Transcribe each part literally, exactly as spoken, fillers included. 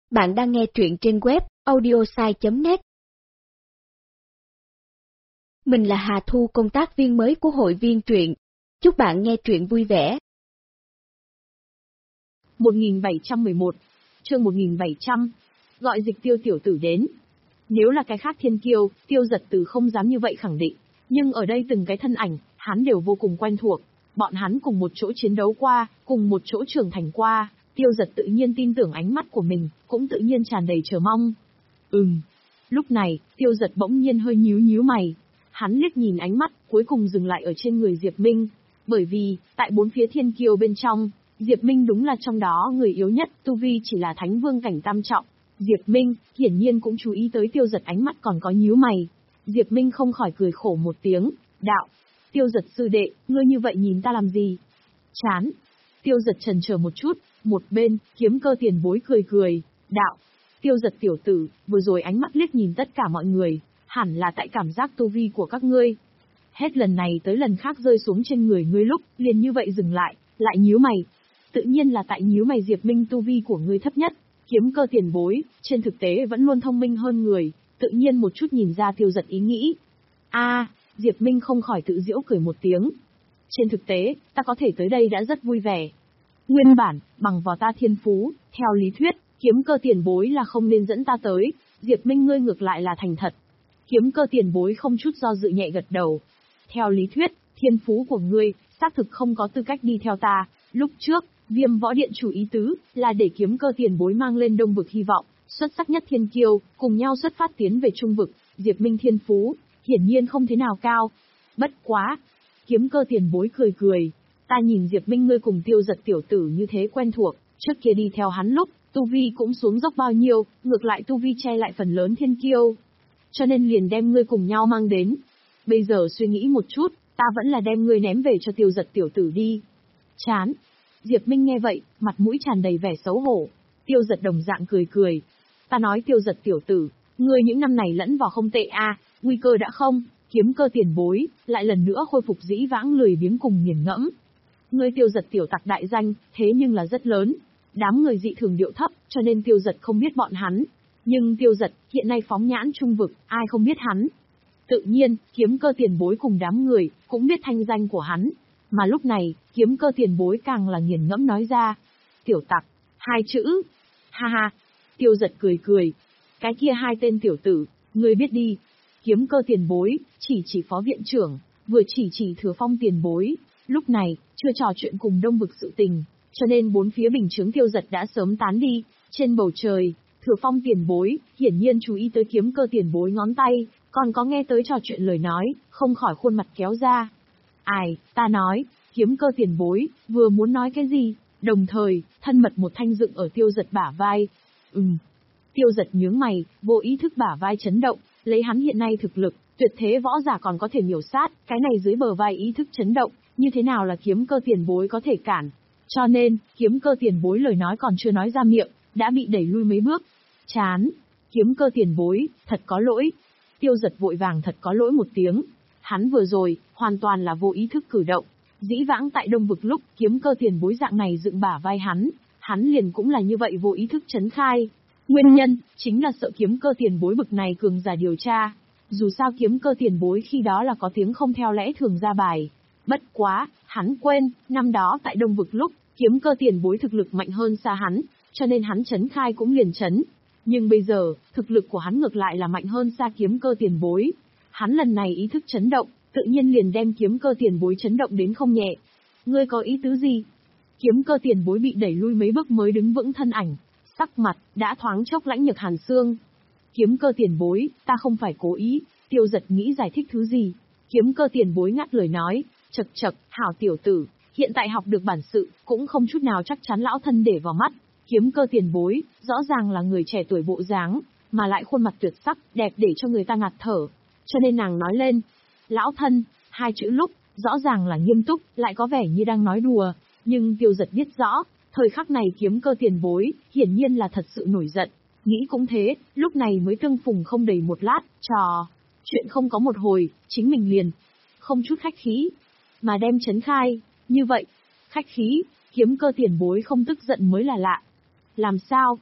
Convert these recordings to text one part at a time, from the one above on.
Bạn đang nghe truyện trên web audiosai chấm net. Mình là Hà Thu, công tác viên mới của hội viên truyện. Chúc bạn nghe truyện vui vẻ. một nghìn bảy trăm mười một, chương một nghìn bảy trăm, gọi Dịch Tiêu tiểu tử đến. Nếu là cái khác thiên kiêu, Tiêu Giật Từ không dám như vậy khẳng định, nhưng ở đây từng cái thân ảnh, hắn đều vô cùng quen thuộc. Bọn hắn cùng một chỗ chiến đấu qua, cùng một chỗ trưởng thành qua, Tiêu Giật tự nhiên tin tưởng ánh mắt của mình, cũng tự nhiên tràn đầy chờ mong. Ừm. Lúc này, Tiêu Giật bỗng nhiên hơi nhíu nhíu mày. Hắn liếc nhìn ánh mắt, cuối cùng dừng lại ở trên người Diệp Minh. Bởi vì, tại bốn phía thiên kiêu bên trong, Diệp Minh đúng là trong đó người yếu nhất, tu vi chỉ là thánh vương cảnh tam trọng. Diệp Minh, hiển nhiên cũng chú ý tới Tiêu Giật ánh mắt còn có nhíu mày. Diệp Minh không khỏi cười khổ một tiếng, đạo. Tiêu Giật sư đệ, ngươi như vậy nhìn ta làm gì? Chán. Tiêu Giật chần chờ một chút, một bên, Kiếm Cơ tiền bối cười cười, đạo. Tiêu Giật tiểu tử, vừa rồi ánh mắt liếc nhìn tất cả mọi người, hẳn là tại cảm giác tu vi của các ngươi. Hết lần này tới lần khác rơi xuống trên người ngươi lúc, liền như vậy dừng lại, lại nhíu mày. Tự nhiên là tại nhíu mày Diệp Minh tu vi của ngươi thấp nhất. Kiếm Cơ tiền bối, trên thực tế vẫn luôn thông minh hơn người, tự nhiên một chút nhìn ra Tiêu Giật ý nghĩ. A, Diệp Minh không khỏi tự giễu cười một tiếng. Trên thực tế, ta có thể tới đây đã rất vui vẻ. Nguyên bản, bằng vào ta thiên phú, theo lý thuyết, Kiếm Cơ tiền bối là không nên dẫn ta tới, Diệp Minh ngươi ngược lại là thành thật. Kiếm Cơ tiền bối không chút do dự nhẹ gật đầu. Theo lý thuyết, thiên phú của ngươi, xác thực không có tư cách đi theo ta, lúc trước, Viêm Võ Điện chủ ý tứ, là để Kiếm Cơ tiền bối mang lên Đông Vực hy vọng, xuất sắc nhất thiên kiêu, cùng nhau xuất phát tiến về Trung Vực, Diệp Minh thiên phú, hiển nhiên không thế nào cao. Bất quá. Kiếm Cơ tiền bối cười cười. Ta nhìn Diệp Minh ngươi cùng Tiêu Giật tiểu tử như thế quen thuộc, trước kia đi theo hắn lúc, tu vi cũng xuống dốc bao nhiêu, ngược lại tu vi che lại phần lớn thiên kiêu. Cho nên liền đem ngươi cùng nhau mang đến. Bây giờ suy nghĩ một chút, ta vẫn là đem ngươi ném về cho Tiêu Giật tiểu tử đi. Chán. Diệp Minh nghe vậy, mặt mũi tràn đầy vẻ xấu hổ. Tiêu Giật đồng dạng cười cười. Ta nói Tiêu Giật tiểu tử, ngươi những năm này lẫn vào không tệ a, à, nguy cơ đã không, Kiếm Cơ tiền bối, lại lần nữa khôi phục dĩ vãng lười biếng cùng nghiền ngẫm. Ngươi Tiêu Giật tiểu tặc đại danh, thế nhưng là rất lớn. Đám người dị thường điệu thấp, cho nên Tiêu Giật không biết bọn hắn. Nhưng Tiêu Giật, hiện nay phóng nhãn Trung Vực, ai không biết hắn. Tự nhiên, Kiếm Cơ tiền bối cùng đám người, cũng biết thanh danh của hắn. Mà lúc này, Kiếm Cơ tiền bối càng là nghiền ngẫm nói ra. Tiểu tặc, hai chữ. Ha ha. Tiêu Giật cười cười. Cái kia hai tên tiểu tử, ngươi biết đi. Kiếm Cơ tiền bối, chỉ chỉ phó viện trưởng, vừa chỉ chỉ Thừa Phong tiền bối. Lúc này, chưa trò chuyện cùng Đông Vực sự tình, cho nên bốn phía bình chướng Tiêu Giật đã sớm tán đi. Trên bầu trời, Thừa Phong tiền bối, hiển nhiên chú ý tới Kiếm Cơ tiền bối ngón tay, còn có nghe tới trò chuyện lời nói, không khỏi khuôn mặt kéo ra. Ai, ta nói, Kiếm Cơ tiền bối, vừa muốn nói cái gì, đồng thời, thân mật một thanh dựng ở Tiêu Giật bả vai. Ừm. Tiêu Giật nhướng mày, vô ý thức bả vai chấn động, lấy hắn hiện nay thực lực, tuyệt thế võ giả còn có thể miểu sát, cái này dưới bờ vai ý thức chấn động, như thế nào là Kiếm Cơ tiền bối có thể cản. Cho nên, Kiếm Cơ tiền bối lời nói còn chưa nói ra miệng, đã bị đẩy lui mấy bước. Chán. Kiếm Cơ tiền bối, thật có lỗi. Tiêu Giật vội vàng thật có lỗi một tiếng. Hắn vừa rồi, hoàn toàn là vô ý thức cử động. Dĩ vãng tại Đông Vực lúc, Kiếm Cơ tiền bối dạng này dựng bả vai hắn, hắn liền cũng là như vậy vô ý thức chấn khai. Nguyên nhân, chính là sợ Kiếm Cơ tiền bối bực này cường giả điều tra. Dù sao Kiếm Cơ tiền bối khi đó là có tiếng không theo lẽ thường ra bài. Bất quá, hắn quên, năm đó tại Đông Vực lúc, Kiếm Cơ tiền bối thực lực mạnh hơn xa hắn, cho nên hắn chấn khai cũng liền chấn. Nhưng bây giờ, thực lực của hắn ngược lại là mạnh hơn xa Kiếm Cơ tiền bối. Hắn lần này ý thức chấn động, tự nhiên liền đem Kiếm Cơ tiền bối chấn động đến không nhẹ. Ngươi có ý tứ gì? Kiếm Cơ tiền bối bị đẩy lui mấy bước mới đứng vững thân ảnh, sắc mặt đã thoáng chốc lãnh nhược hàn xương. Kiếm Cơ tiền bối, ta không phải cố ý. Tiêu Giật nghĩ giải thích thứ gì. Kiếm Cơ tiền bối ngắt lời nói, chậc chậc, hảo tiểu tử, hiện tại học được bản sự, cũng không chút nào chắc chắn lão thân để vào mắt. Kiếm Cơ tiền bối, rõ ràng là người trẻ tuổi bộ dáng, mà lại khuôn mặt tuyệt sắc, đẹp để cho người ta ngạt thở. Cho nên nàng nói lên, lão thân, hai chữ lúc, rõ ràng là nghiêm túc, lại có vẻ như đang nói đùa. Nhưng Tiêu Giật biết rõ, thời khắc này Kiếm Cơ tiền bối, hiển nhiên là thật sự nổi giận. Nghĩ cũng thế, lúc này mới tương phùng không đầy một lát, trò. Chuyện không có một hồi, chính mình liền. Không chút khách khí. Mà đem chấn khai, như vậy. Khách khí, Kiếm Cơ tiền bối không tức giận mới là lạ. Làm sao?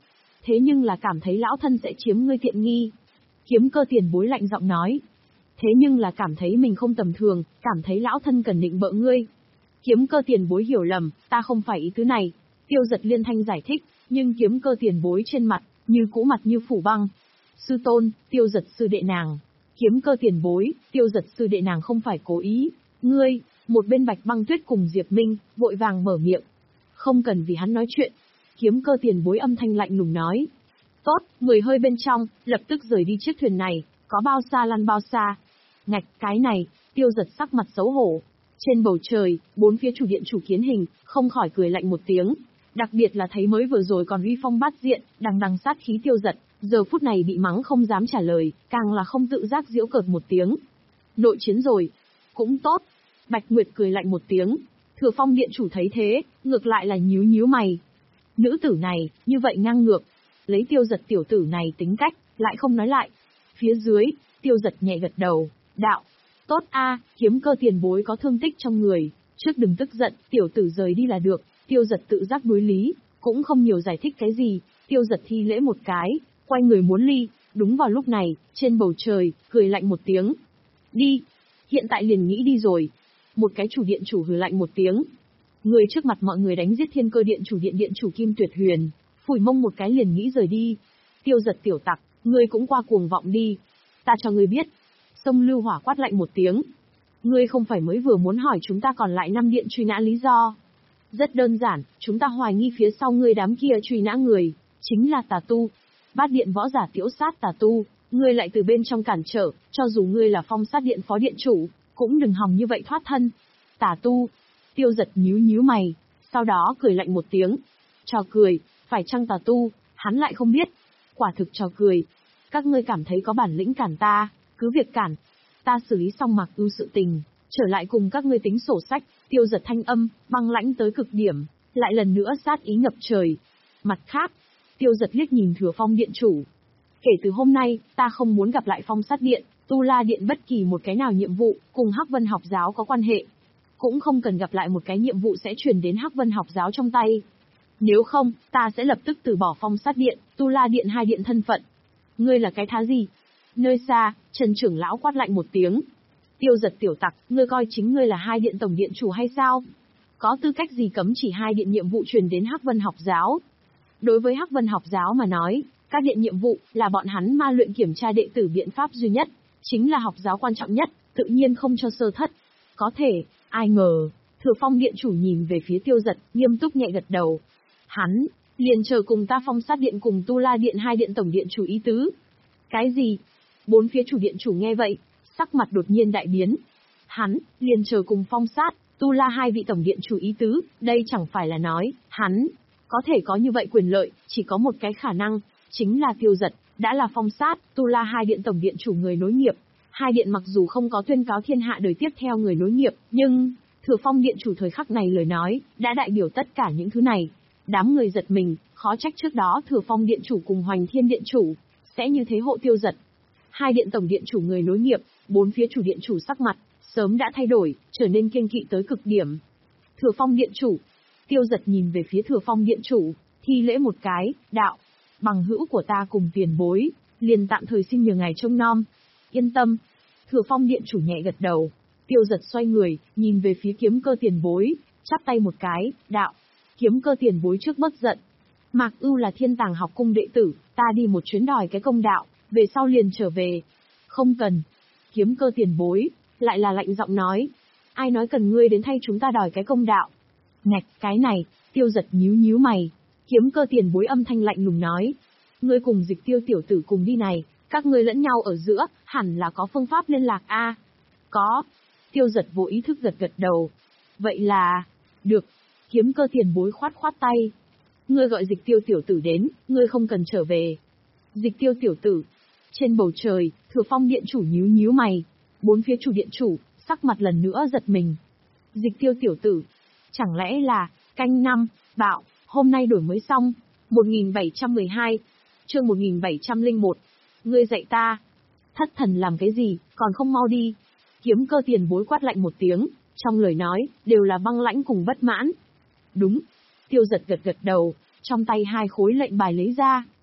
thế nhưng là cảm thấy lão thân sẽ chiếm ngươi tiện nghi. Kiếm Cơ tiền bối lạnh giọng nói. Thế nhưng là cảm thấy mình không tầm thường, cảm thấy lão thân cần định bợ ngươi. Kiếm Cơ tiền bối hiểu lầm, ta không phải ý tứ này. Tiêu Giật liên thanh giải thích, nhưng Kiếm Cơ tiền bối trên mặt, như cũ mặt như phủ băng. Sư tôn, Tiêu Giật sư đệ nàng. Kiếm Cơ tiền bối, Tiêu Giật sư đệ nàng không phải cố ý. Ngươi, một bên Bạch Băng Tuyết cùng Diệp Minh, vội vàng mở miệng. Không cần vì hắn nói chuyện. Kiếm Cơ tiền bối âm thanh lạnh lùng nói. Tốt, mười hơi bên trong, lập tức rời đi chiếc thuyền này, có bao xa lăn bao xa. Ngạch, cái này, Tiêu Giật sắc mặt xấu hổ. Trên bầu trời, bốn phía chủ điện chủ Kiến Hình, không khỏi cười lạnh một tiếng. Đặc biệt là thấy mới vừa rồi còn uy phong bát diện, đằng đằng sát khí Tiêu Giật, giờ phút này bị mắng không dám trả lời, càng là không tự giác giễu cợt một tiếng. Nội chiến rồi. Cũng tốt. Bạch Nguyệt cười lạnh một tiếng. Thừa Phong điện chủ thấy thế, ngược lại là nhíu nhíu mày. Nữ tử này, như vậy ngang ngược. Lấy Tiêu Giật tiểu tử này tính cách, lại không nói lại. Phía dưới, Tiêu Giật nhẹ gật đầu, đạo. Tốt a, Kiếm Cơ tiền bối có thương tích trong người, trước đừng tức giận, tiểu tử rời đi là được. Tiêu Giật tự giác đối lý, cũng không nhiều giải thích cái gì. Tiêu Giật thi lễ một cái, quay người muốn ly. Đúng vào lúc này, trên bầu trời, cười lạnh một tiếng. Đi, hiện tại liền nghĩ đi rồi. Một cái chủ điện chủ hừ lạnh một tiếng. Người trước mặt mọi người đánh giết Thiên Cơ điện chủ điện điện chủ Kim Tuyệt Huyền, phủi mông một cái liền nghĩ rời đi. Tiêu Giật tiểu tặc, ngươi cũng qua cuồng vọng đi. Ta cho ngươi biết. Sông Lưu Hỏa quát lạnh một tiếng. Ngươi không phải mới vừa muốn hỏi chúng ta còn lại năm điện truy nã lý do. Rất đơn giản, chúng ta hoài nghi phía sau ngươi đám kia truy nã người, chính là tà tu. Bát điện võ giả tiễu sát tà tu, ngươi lại từ bên trong cản trở, cho dù ngươi là Phong Sát điện phó điện chủ, cũng đừng hòng như vậy thoát thân. Tà tu. Tiêu Giật nhíu nhíu mày, sau đó cười lạnh một tiếng. Trò cười, phải chăng tà tu, hắn lại không biết. Quả thực trò cười. Các ngươi cảm thấy có bản lĩnh cản ta, cứ việc cản. Ta xử lý xong Mạc Ưu sự tình, trở lại cùng các ngươi tính sổ sách. Tiêu Giật thanh âm, băng lãnh tới cực điểm, lại lần nữa sát ý ngập trời. Mặt khác, Tiêu Giật liếc nhìn Thừa Phong điện chủ. Kể từ hôm nay, ta không muốn gặp lại Phong Sát điện, Tu La điện bất kỳ một cái nào nhiệm vụ, cùng Hắc Vân học giáo có quan hệ. Cũng không cần gặp lại một cái nhiệm vụ sẽ truyền đến Hắc Vân học giáo trong tay. Nếu không, ta sẽ lập tức từ bỏ Phong Sát điện, Tu La điện hai điện thân phận. Ngươi là cái thá gì? Nơi xa, Trần trưởng lão quát lạnh một tiếng. Tiêu Giật tiểu tặc, ngươi coi chính ngươi là hai điện tổng điện chủ hay sao? Có tư cách gì cấm chỉ hai điện nhiệm vụ truyền đến Hắc Vân học giáo? Đối với Hắc Vân học giáo mà nói, các điện nhiệm vụ là bọn hắn ma luyện kiểm tra đệ tử biện pháp duy nhất, chính là học giáo quan trọng nhất, tự nhiên không cho sơ thất. Có thể, ai ngờ, Thừa Phong điện chủ nhìn về phía Tiêu Giật, nghiêm túc nhẹ gật đầu. Hắn, liền chờ cùng ta Phong Sát điện cùng Tu La điện hai điện tổng điện chủ ý tứ. Cái gì? Bốn phía chủ điện chủ nghe vậy, sắc mặt đột nhiên đại biến. Hắn, liền chờ cùng Phong Sát, Tu La hai vị tổng điện chủ ý tứ, đây chẳng phải là nói, hắn, có thể có như vậy quyền lợi, chỉ có một cái khả năng, chính là Tiêu Giật, đã là Phong Sát, Tu La hai điện tổng điện chủ người nối nghiệp. Hai điện mặc dù không có tuyên cáo thiên hạ đời tiếp theo người nối nghiệp, nhưng, Thừa Phong điện chủ thời khắc này lời nói, đã đại biểu tất cả những thứ này. Đám người giật mình, khó trách trước đó Thừa Phong điện chủ cùng Hoành Thiên điện chủ, sẽ như thế hộ Tiêu Giật. Hai điện tổng điện chủ người nối nghiệp, bốn phía chủ điện chủ sắc mặt, sớm đã thay đổi, trở nên kiêng kỵ tới cực điểm. Thừa Phong điện chủ. Tiêu Giật nhìn về phía Thừa Phong điện chủ, thi lễ một cái, đạo. Bằng hữu của ta cùng tiền bối, liền tạm thời xin nhờ ngài trông nom. Yên tâm. Thừa Phong điện chủ nhẹ gật đầu. Tiêu Giật xoay người, nhìn về phía Kiếm Cơ tiền bối, chắp tay một cái, đạo. Kiếm Cơ tiền bối trước bất giận. Mạc Ưu là Thiên Tàng học cung đệ tử, ta đi một chuyến đòi cái công đạo, về sau liền trở về. Không cần. Kiếm Cơ tiền bối, lại là lạnh giọng nói. Ai nói cần ngươi đến thay chúng ta đòi cái công đạo? Ngạch, cái này, Tiêu Giật nhíu nhíu mày. Kiếm Cơ tiền bối âm thanh lạnh lùng nói. Ngươi cùng Dịch Tiêu tiểu tử cùng đi này, các ngươi lẫn nhau ở giữa, hẳn là có phương pháp liên lạc a? Có. Tiêu Giật vô ý thức gật gật đầu. Vậy là... Được. Kiếm Cơ tiền bối khoát khoát tay. Ngươi gọi Dịch Tiêu tiểu tử đến, ngươi không cần trở về. Dịch Tiêu tiểu tử. Trên bầu trời, Thừa Phong điện chủ nhíu nhíu mày. Bốn phía chủ điện chủ, sắc mặt lần nữa giật mình. Dịch Tiêu tiểu tử. Chẳng lẽ là, canh năm, bạo, hôm nay đổi mới xong. một nghìn bảy trăm mười hai, chương một nghìn bảy trăm lẻ một. Ngươi dạy ta. Thất thần làm cái gì, còn không mau đi. Kiếm Cơ tiền bối quát lạnh một tiếng, trong lời nói, đều là băng lãnh cùng bất mãn. Đúng. Tiêu Giật gật gật đầu, trong tay hai khối lệnh bài lấy ra,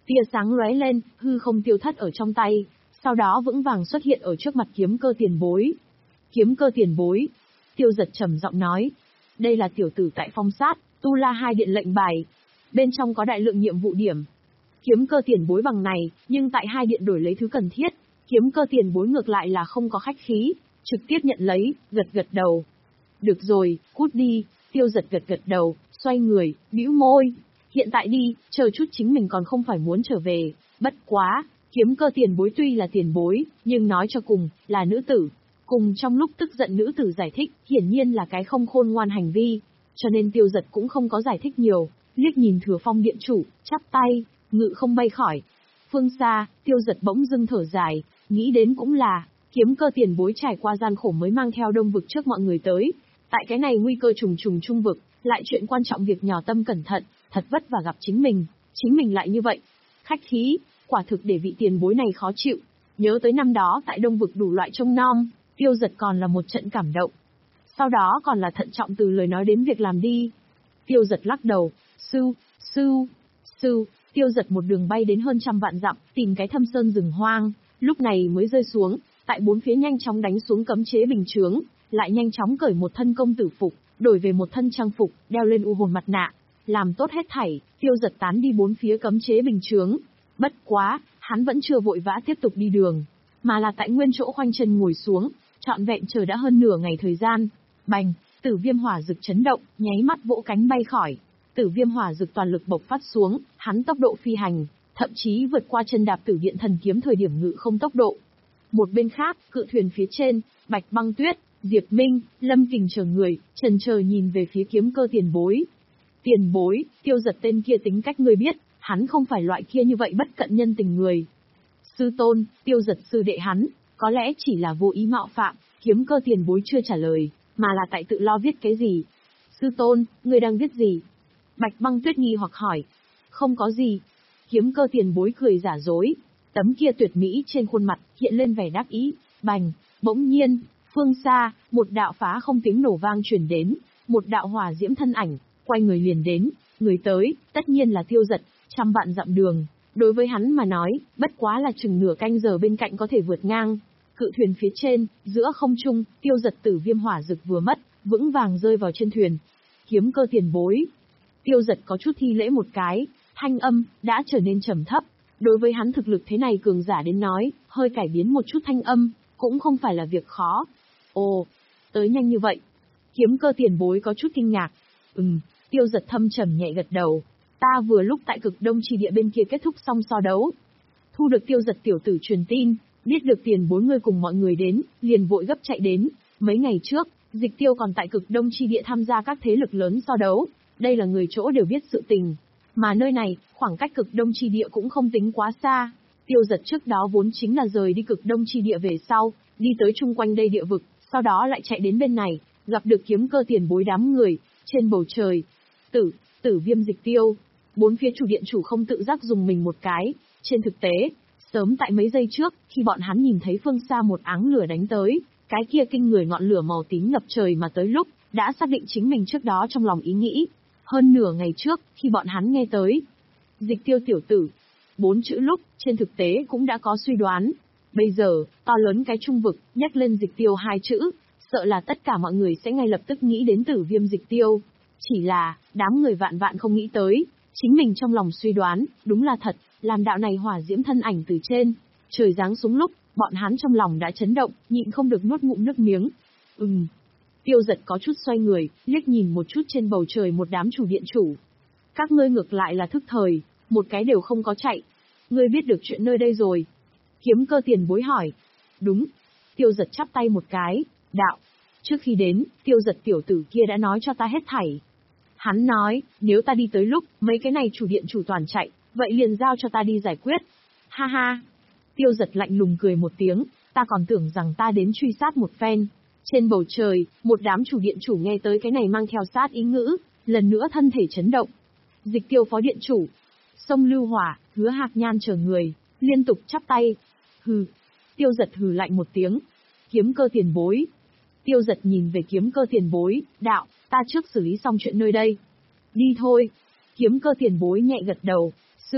Tia sáng lóe lên, hư không tiêu thất ở trong tay, sau đó vững vàng xuất hiện ở trước mặt kiếm cơ tiền bối. Kiếm cơ tiền bối. Tiêu Giật trầm giọng nói. Đây là tiểu tử tại phong sát, tu la hai điện lệnh bài. Bên trong có đại lượng nhiệm vụ điểm. Kiếm cơ tiền bối bằng này, nhưng tại hai điện đổi lấy thứ cần thiết. Kiếm cơ tiền bối ngược lại là không có khách khí, trực tiếp nhận lấy, gật gật đầu. Được rồi, cút đi. Tiêu Giật gật gật đầu, xoay người, bĩu môi. Hiện tại đi, chờ chút chính mình còn không phải muốn trở về. Bất quá, kiếm cơ tiền bối tuy là tiền bối, nhưng nói cho cùng, là nữ tử. Cùng trong lúc tức giận nữ tử giải thích, hiển nhiên là cái không khôn ngoan hành vi. Cho nên Tiêu Giật cũng không có giải thích nhiều, liếc nhìn Thừa Phong điện chủ, chắp tay, ngự không bay khỏi. Phương xa, Tiêu Giật bỗng dưng thở dài, nghĩ đến cũng là, kiếm cơ tiền bối trải qua gian khổ mới mang theo Đông vực trước mọi người tới. Tại cái này nguy cơ trùng trùng trung vực, lại chuyện quan trọng việc nhỏ tâm cẩn thận, thật vất vả gặp chính mình, chính mình lại như vậy. Khách khí, quả thực để vị tiền bối này khó chịu. Nhớ tới năm đó tại Đông vực đủ loại trông nom, Tiêu Giật còn là một trận cảm động. Sau đó còn là thận trọng từ lời nói đến việc làm đi. Tiêu Giật lắc đầu, sư, sư, sư, Tiêu Giật một đường bay đến hơn trăm vạn dặm, tìm cái thâm sơn rừng hoang, lúc này mới rơi xuống, tại bốn phía nhanh chóng đánh xuống cấm chế bình chướng, lại nhanh chóng cởi một thân công tử phục, đổi về một thân trang phục, đeo lên u hồn mặt nạ, làm tốt hết thảy, Tiêu Giật tán đi bốn phía cấm chế bình chướng. Bất quá, hắn vẫn chưa vội vã tiếp tục đi đường, mà là tại nguyên chỗ khoanh chân ngồi xuống, trọn vẹn chờ đã hơn nửa ngày thời gian. Bành, Tử Viêm hỏa dực chấn động, nháy mắt vỗ cánh bay khỏi. Tử Viêm hỏa dực toàn lực bộc phát xuống, hắn tốc độ phi hành, thậm chí vượt qua chân đạp Tử Điện thần kiếm thời điểm ngự không tốc độ. Một bên khác, cự thuyền phía trên, Bạch Băng Tuyết, Diệp Minh, Lâm Kình chờ người, chần chờ nhìn về phía kiếm cơ tiền bối. Tiền bối, Tiêu Giật tên kia tính cách ngươi biết, hắn không phải loại kia như vậy bất cận nhân tình người. Sư tôn, Tiêu Giật sư đệ hắn, có lẽ chỉ là vô ý mạo phạm, kiếm cơ tiền bối chưa trả lời, mà là tại tự lo viết cái gì. Sư tôn, ngươi đang viết gì? Bạch Băng Tuyết nghi hoặc hỏi. Không có gì. Kiếm cơ tiền bối cười giả dối, tấm kia tuyệt mỹ trên khuôn mặt hiện lên vẻ đắc ý. Bành, bỗng nhiên, phương xa, một đạo phá không tiếng nổ vang truyền đến, một đạo hỏa diễm thân ảnh, quay người liền đến, người tới, tất nhiên là Tiêu Giật, trăm vạn dặm đường, đối với hắn mà nói, bất quá là chừng nửa canh giờ bên cạnh có thể vượt ngang. Cự thuyền phía trên, giữa không trung, Tiêu Giật Tử Viêm hỏa dực vừa mất, vững vàng rơi vào trên thuyền. Kiếm cơ tiền bối. Tiêu Giật có chút thi lễ một cái, thanh âm đã trở nên trầm thấp. Đối với hắn thực lực thế này cường giả đến nói, hơi cải biến một chút thanh âm, cũng không phải là việc khó. Ồ, tới nhanh như vậy. Kiếm cơ tiền bối có chút kinh ngạc. Ừm, Tiêu Giật thâm trầm nhẹ gật đầu. Ta vừa lúc tại cực đông chi địa bên kia kết thúc xong so đấu. Thu được Tiêu Giật tiểu tử truyền tin, biết được tiền bối ngươi cùng mọi người đến, liền vội gấp chạy đến. Mấy ngày trước, Dịch Tiêu còn tại cực đông chi địa tham gia các thế lực lớn so đấu. Đây là người chỗ đều biết sự tình. Mà nơi này, khoảng cách cực đông chi địa cũng không tính quá xa. Tiêu Giật trước đó vốn chính là rời đi cực đông chi địa về sau, đi tới chung quanh đây địa vực, sau đó lại chạy đến bên này, gặp được kiếm cơ tiền bối đám người, trên bầu trời. Tử, Tử Viêm Dịch Tiêu. Bốn phía chủ điện chủ không tự giác dùng mình một cái. Trên thực tế, sớm tại mấy giây trước, khi bọn hắn nhìn thấy phương xa một áng lửa đánh tới, cái kia kinh người ngọn lửa màu tím ngập trời mà tới lúc, đã xác định chính mình trước đó trong lòng ý nghĩ. Hơn nửa ngày trước, khi bọn hắn nghe tới Dịch Tiêu tiểu tử, bốn chữ lúc, trên thực tế cũng đã có suy đoán. Bây giờ, to lớn cái trung vực, nhắc lên Dịch Tiêu hai chữ, sợ là tất cả mọi người sẽ ngay lập tức nghĩ đến Tử Viêm Dịch Tiêu. Chỉ là, đám người vạn vạn không nghĩ tới, chính mình trong lòng suy đoán, đúng là thật, làm đạo này hỏa diễm thân ảnh từ trên trời giáng xuống lúc, bọn hắn trong lòng đã chấn động, nhịn không được nuốt ngụm nước miếng. Ừm. Tiêu Giật có chút xoay người, liếc nhìn một chút trên bầu trời một đám chủ điện chủ. Các ngươi ngược lại là thức thời, một cái đều không có chạy. Ngươi biết được chuyện nơi đây rồi. Kiếm cơ tiền bối hỏi. Đúng. Tiêu Giật chắp tay một cái, đạo. Trước khi đến, Tiêu Giật tiểu tử kia đã nói cho ta hết thảy. Hắn nói, nếu ta đi tới lúc, mấy cái này chủ điện chủ toàn chạy, vậy liền giao cho ta đi giải quyết. Ha ha. Tiêu Giật lạnh lùng cười một tiếng, ta còn tưởng rằng ta đến truy sát một phen. Trên bầu trời, một đám chủ điện chủ nghe tới cái này mang theo sát ý ngữ, lần nữa thân thể chấn động. Dịch Tiêu phó điện chủ, Sông Lưu Hỏa, Hứa Hạc Nhan chờ người, liên tục chắp tay. Hừ. Tiêu Giật hừ lạnh một tiếng. Kiếm cơ tiền bối. Tiêu Giật nhìn về kiếm cơ tiền bối, đạo, ta trước xử lý xong chuyện nơi đây. Đi thôi. Kiếm cơ tiền bối nhẹ gật đầu. Sư,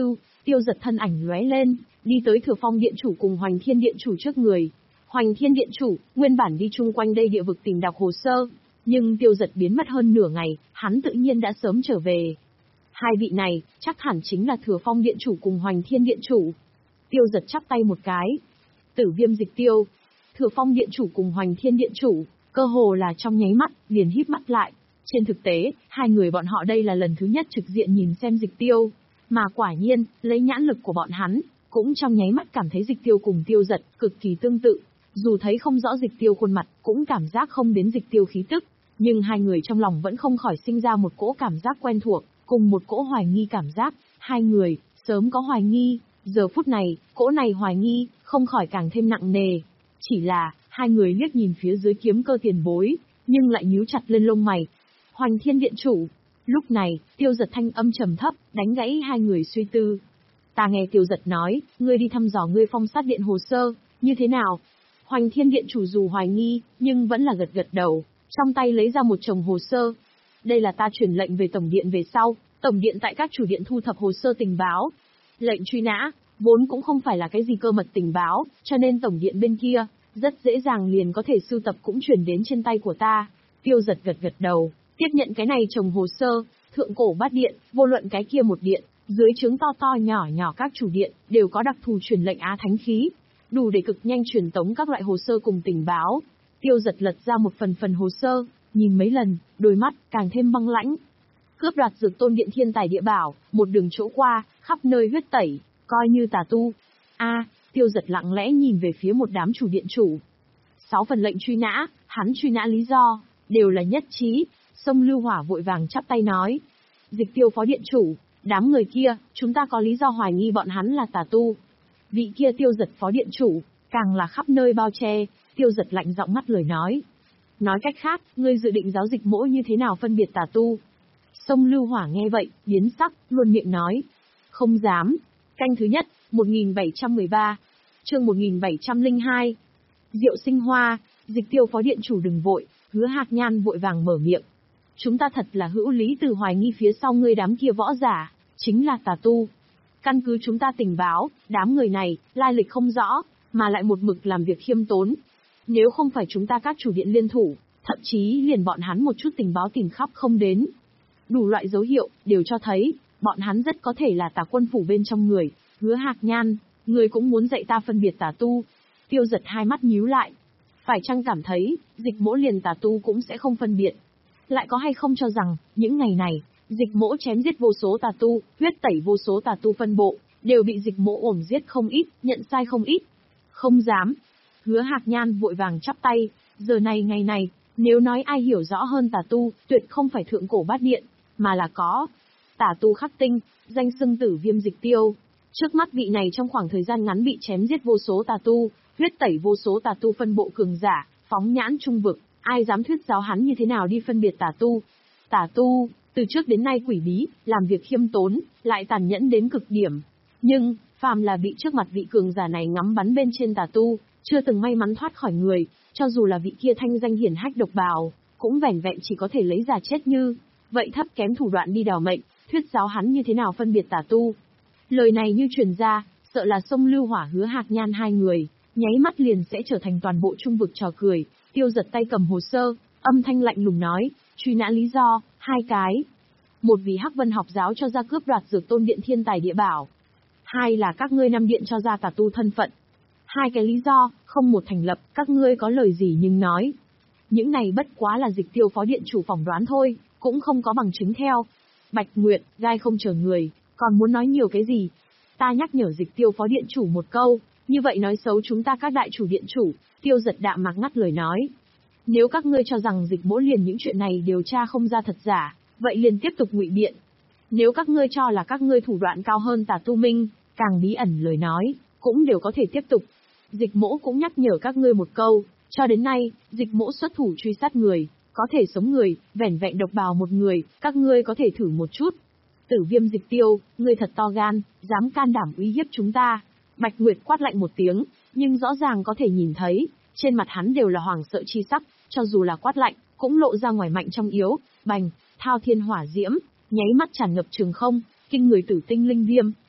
Tiêu Giật thân ảnh lóe lên, đi tới Thừa Phong Điện chủ cùng Hoành Thiên Điện chủ trước người. Hoành Thiên Điện chủ, nguyên bản đi chung quanh đây địa vực tìm đọc hồ sơ, nhưng Tiêu Giật biến mất hơn nửa ngày, hắn tự nhiên đã sớm trở về. Hai vị này, chắc hẳn chính là Thừa Phong Điện chủ cùng Hoành Thiên Điện chủ. Tiêu Giật chắp tay một cái. Tử Viêm Dịch Tiêu, Thừa Phong Điện chủ cùng Hoành Thiên Điện chủ, cơ hồ là trong nháy mắt, liền híp mắt lại. Trên thực tế, hai người bọn họ đây là lần thứ nhất trực diện nhìn xem Dịch Tiêu, mà quả nhiên, lấy nhãn lực của bọn hắn, cũng trong nháy mắt cảm thấy Dịch Tiêu cùng Tiêu Giật cực kỳ tương tự. Dù thấy không rõ Dịch Tiêu khuôn mặt, cũng cảm giác không đến Dịch Tiêu khí tức, nhưng hai người trong lòng vẫn không khỏi sinh ra một cỗ cảm giác quen thuộc, cùng một cỗ hoài nghi cảm giác. Hai người, sớm có hoài nghi, giờ phút này, cỗ này hoài nghi, không khỏi càng thêm nặng nề. Chỉ là, hai người liếc nhìn phía dưới Kiếm Cơ tiền bối, nhưng lại nhíu chặt lên lông mày. Hoành Thiên Điện chủ. Lúc này, Tiêu Giật thanh âm trầm thấp, đánh gãy hai người suy tư. Ta nghe Tiêu Giật nói, ngươi đi thăm dò ngươi Phong Sát Điện hồ sơ, như thế nào? Hoành Thiên Điện chủ dù hoài nghi, nhưng vẫn là gật gật đầu, trong tay lấy ra một chồng hồ sơ. Đây là ta truyền lệnh về Tổng Điện về sau, Tổng Điện tại các chủ điện thu thập hồ sơ tình báo. Lệnh truy nã, vốn cũng không phải là cái gì cơ mật tình báo, cho nên Tổng Điện bên kia, rất dễ dàng liền có thể sưu tập cũng chuyển đến trên tay của ta. Tiêu Giật gật gật đầu, tiếp nhận cái này chồng hồ sơ, thượng cổ bát điện, vô luận cái kia một điện, dưới trướng to to nhỏ nhỏ các chủ điện, đều có đặc thù truyền lệnh á thánh khí, đủ để cực nhanh truyền tống các loại hồ sơ cùng tình báo. Tiêu Giật lật ra một phần phần hồ sơ, nhìn mấy lần, đôi mắt càng thêm băng lãnh. Cướp đoạt Dược Tôn Điện thiên tài địa bảo, một đường chỗ qua, khắp nơi huyết tẩy, coi như tà tu. A, Tiêu Giật lặng lẽ nhìn về phía một đám chủ điện chủ. Sáu phần lệnh truy nã, hắn truy nã lý do, đều là nhất trí. Sông Lưu Hỏa vội vàng chắp tay nói. Dịch Tiêu phó điện chủ, đám người kia, chúng ta có lý do hoài nghi bọn hắn là tà tu. Vị kia Tiêu Giật phó điện chủ, càng là khắp nơi bao che. Tiêu Giật lạnh giọng ngắt lời nói. Nói cách khác, ngươi dự định giáo dịch mỗi như thế nào phân biệt tà tu? Sông Lưu Hỏa nghe vậy, biến sắc, luôn miệng nói. Không dám. Canh thứ nhất, một nghìn bảy trăm mười ba, chương một nghìn bảy trăm lẻ hai. Diệu Sinh Hoa, Dịch Tiêu phó điện chủ đừng vội, Hứa Hạc Nhan vội vàng mở miệng. Chúng ta thật là hữu lý từ hoài nghi phía sau ngươi đám kia võ giả, chính là tà tu. Căn cứ chúng ta tình báo, đám người này, lai lịch không rõ, mà lại một mực làm việc khiêm tốn. Nếu không phải chúng ta các chủ điện liên thủ, thậm chí liền bọn hắn một chút tình báo tìm khắp không đến. Đủ loại dấu hiệu, đều cho thấy, bọn hắn rất có thể là tà quân phủ bên trong người. Hứa Hạc Nhan, người cũng muốn dạy ta phân biệt tà tu. Tiêu Giật hai mắt nhíu lại. Phải chăng cảm thấy, Dịch Mỗ liền tà tu cũng sẽ không phân biệt? Lại có hay không cho rằng, những ngày này, Dịch Mỗ chém giết vô số tà tu, huyết tẩy vô số tà tu phân bộ, đều bị Dịch Mỗ ổm giết không ít, nhận sai không ít. Không dám. Hứa Hạc Nhan vội vàng chắp tay, giờ này ngày này, nếu nói ai hiểu rõ hơn tà tu, tuyệt không phải thượng cổ bát điện, mà là có. Tà tu khắc tinh, danh xưng Tử Viêm Dịch Tiêu. Trước mắt vị này trong khoảng thời gian ngắn bị chém giết vô số tà tu, huyết tẩy vô số tà tu phân bộ cường giả, phóng nhãn trung vực, ai dám thuyết giáo hắn như thế nào đi phân biệt tà tu. Tà tu, từ trước đến nay quỷ bí, làm việc khiêm tốn, lại tàn nhẫn đến cực điểm. Nhưng, phàm là bị trước mặt vị cường giả này ngắm bắn bên trên tà tu, chưa từng may mắn thoát khỏi người, cho dù là vị kia thanh danh hiển hách độc bào, cũng vẻn vẹn chỉ có thể lấy giả chết như, vậy thấp kém thủ đoạn đi đào mệnh, thuyết giáo hắn như thế nào phân biệt tà tu. Lời này như truyền ra, sợ là Sông Lưu Hỏa Hứa Hạc Nhan hai người, nháy mắt liền sẽ trở thành toàn bộ trung vực trò cười. Tiêu Giật tay cầm hồ sơ, âm thanh lạnh lùng nói, truy nã lý do, hai cái. Một vì Hắc Vân học giáo cho ra cướp đoạt Dược Tôn Điện thiên tài địa bảo. Hai là các ngươi năm điện cho ra tà tu thân phận. Hai cái lý do, không một thành lập, các ngươi có lời gì nhưng nói. Những này bất quá là Dịch Tiêu phó điện chủ phỏng đoán thôi, cũng không có bằng chứng theo. Bạch Nguyệt, gai không chờ người, còn muốn nói nhiều cái gì? Ta nhắc nhở Dịch Tiêu phó điện chủ một câu, như vậy nói xấu chúng ta các đại chủ điện chủ. Tiêu Giật đạm mạc ngắt lời nói. Nếu các ngươi cho rằng Dịch Mỗ liền những chuyện này điều tra không ra thật giả, vậy liền tiếp tục ngụy biện. Nếu các ngươi cho là các ngươi thủ đoạn cao hơn tà tu minh, càng bí ẩn lời nói, cũng đều có thể tiếp tục. Dịch Mỗ cũng nhắc nhở các ngươi một câu, cho đến nay, Dịch Mỗ xuất thủ truy sát người, có thể sống người, vẻn vẹn độc bào một người, các ngươi có thể thử một chút. Tử Viêm Dịch Tiêu, ngươi thật to gan, dám can đảm uy hiếp chúng ta. Bạch Nguyệt quát lạnh một tiếng, nhưng rõ ràng có thể nhìn thấy, trên mặt hắn đều là hoảng sợ chi sắc, cho dù là quát lạnh, cũng lộ ra ngoài mạnh trong yếu. Bành, thao thiên hỏa diễm, nháy mắt tràn ngập trường không, kinh người tử tinh linh viêm,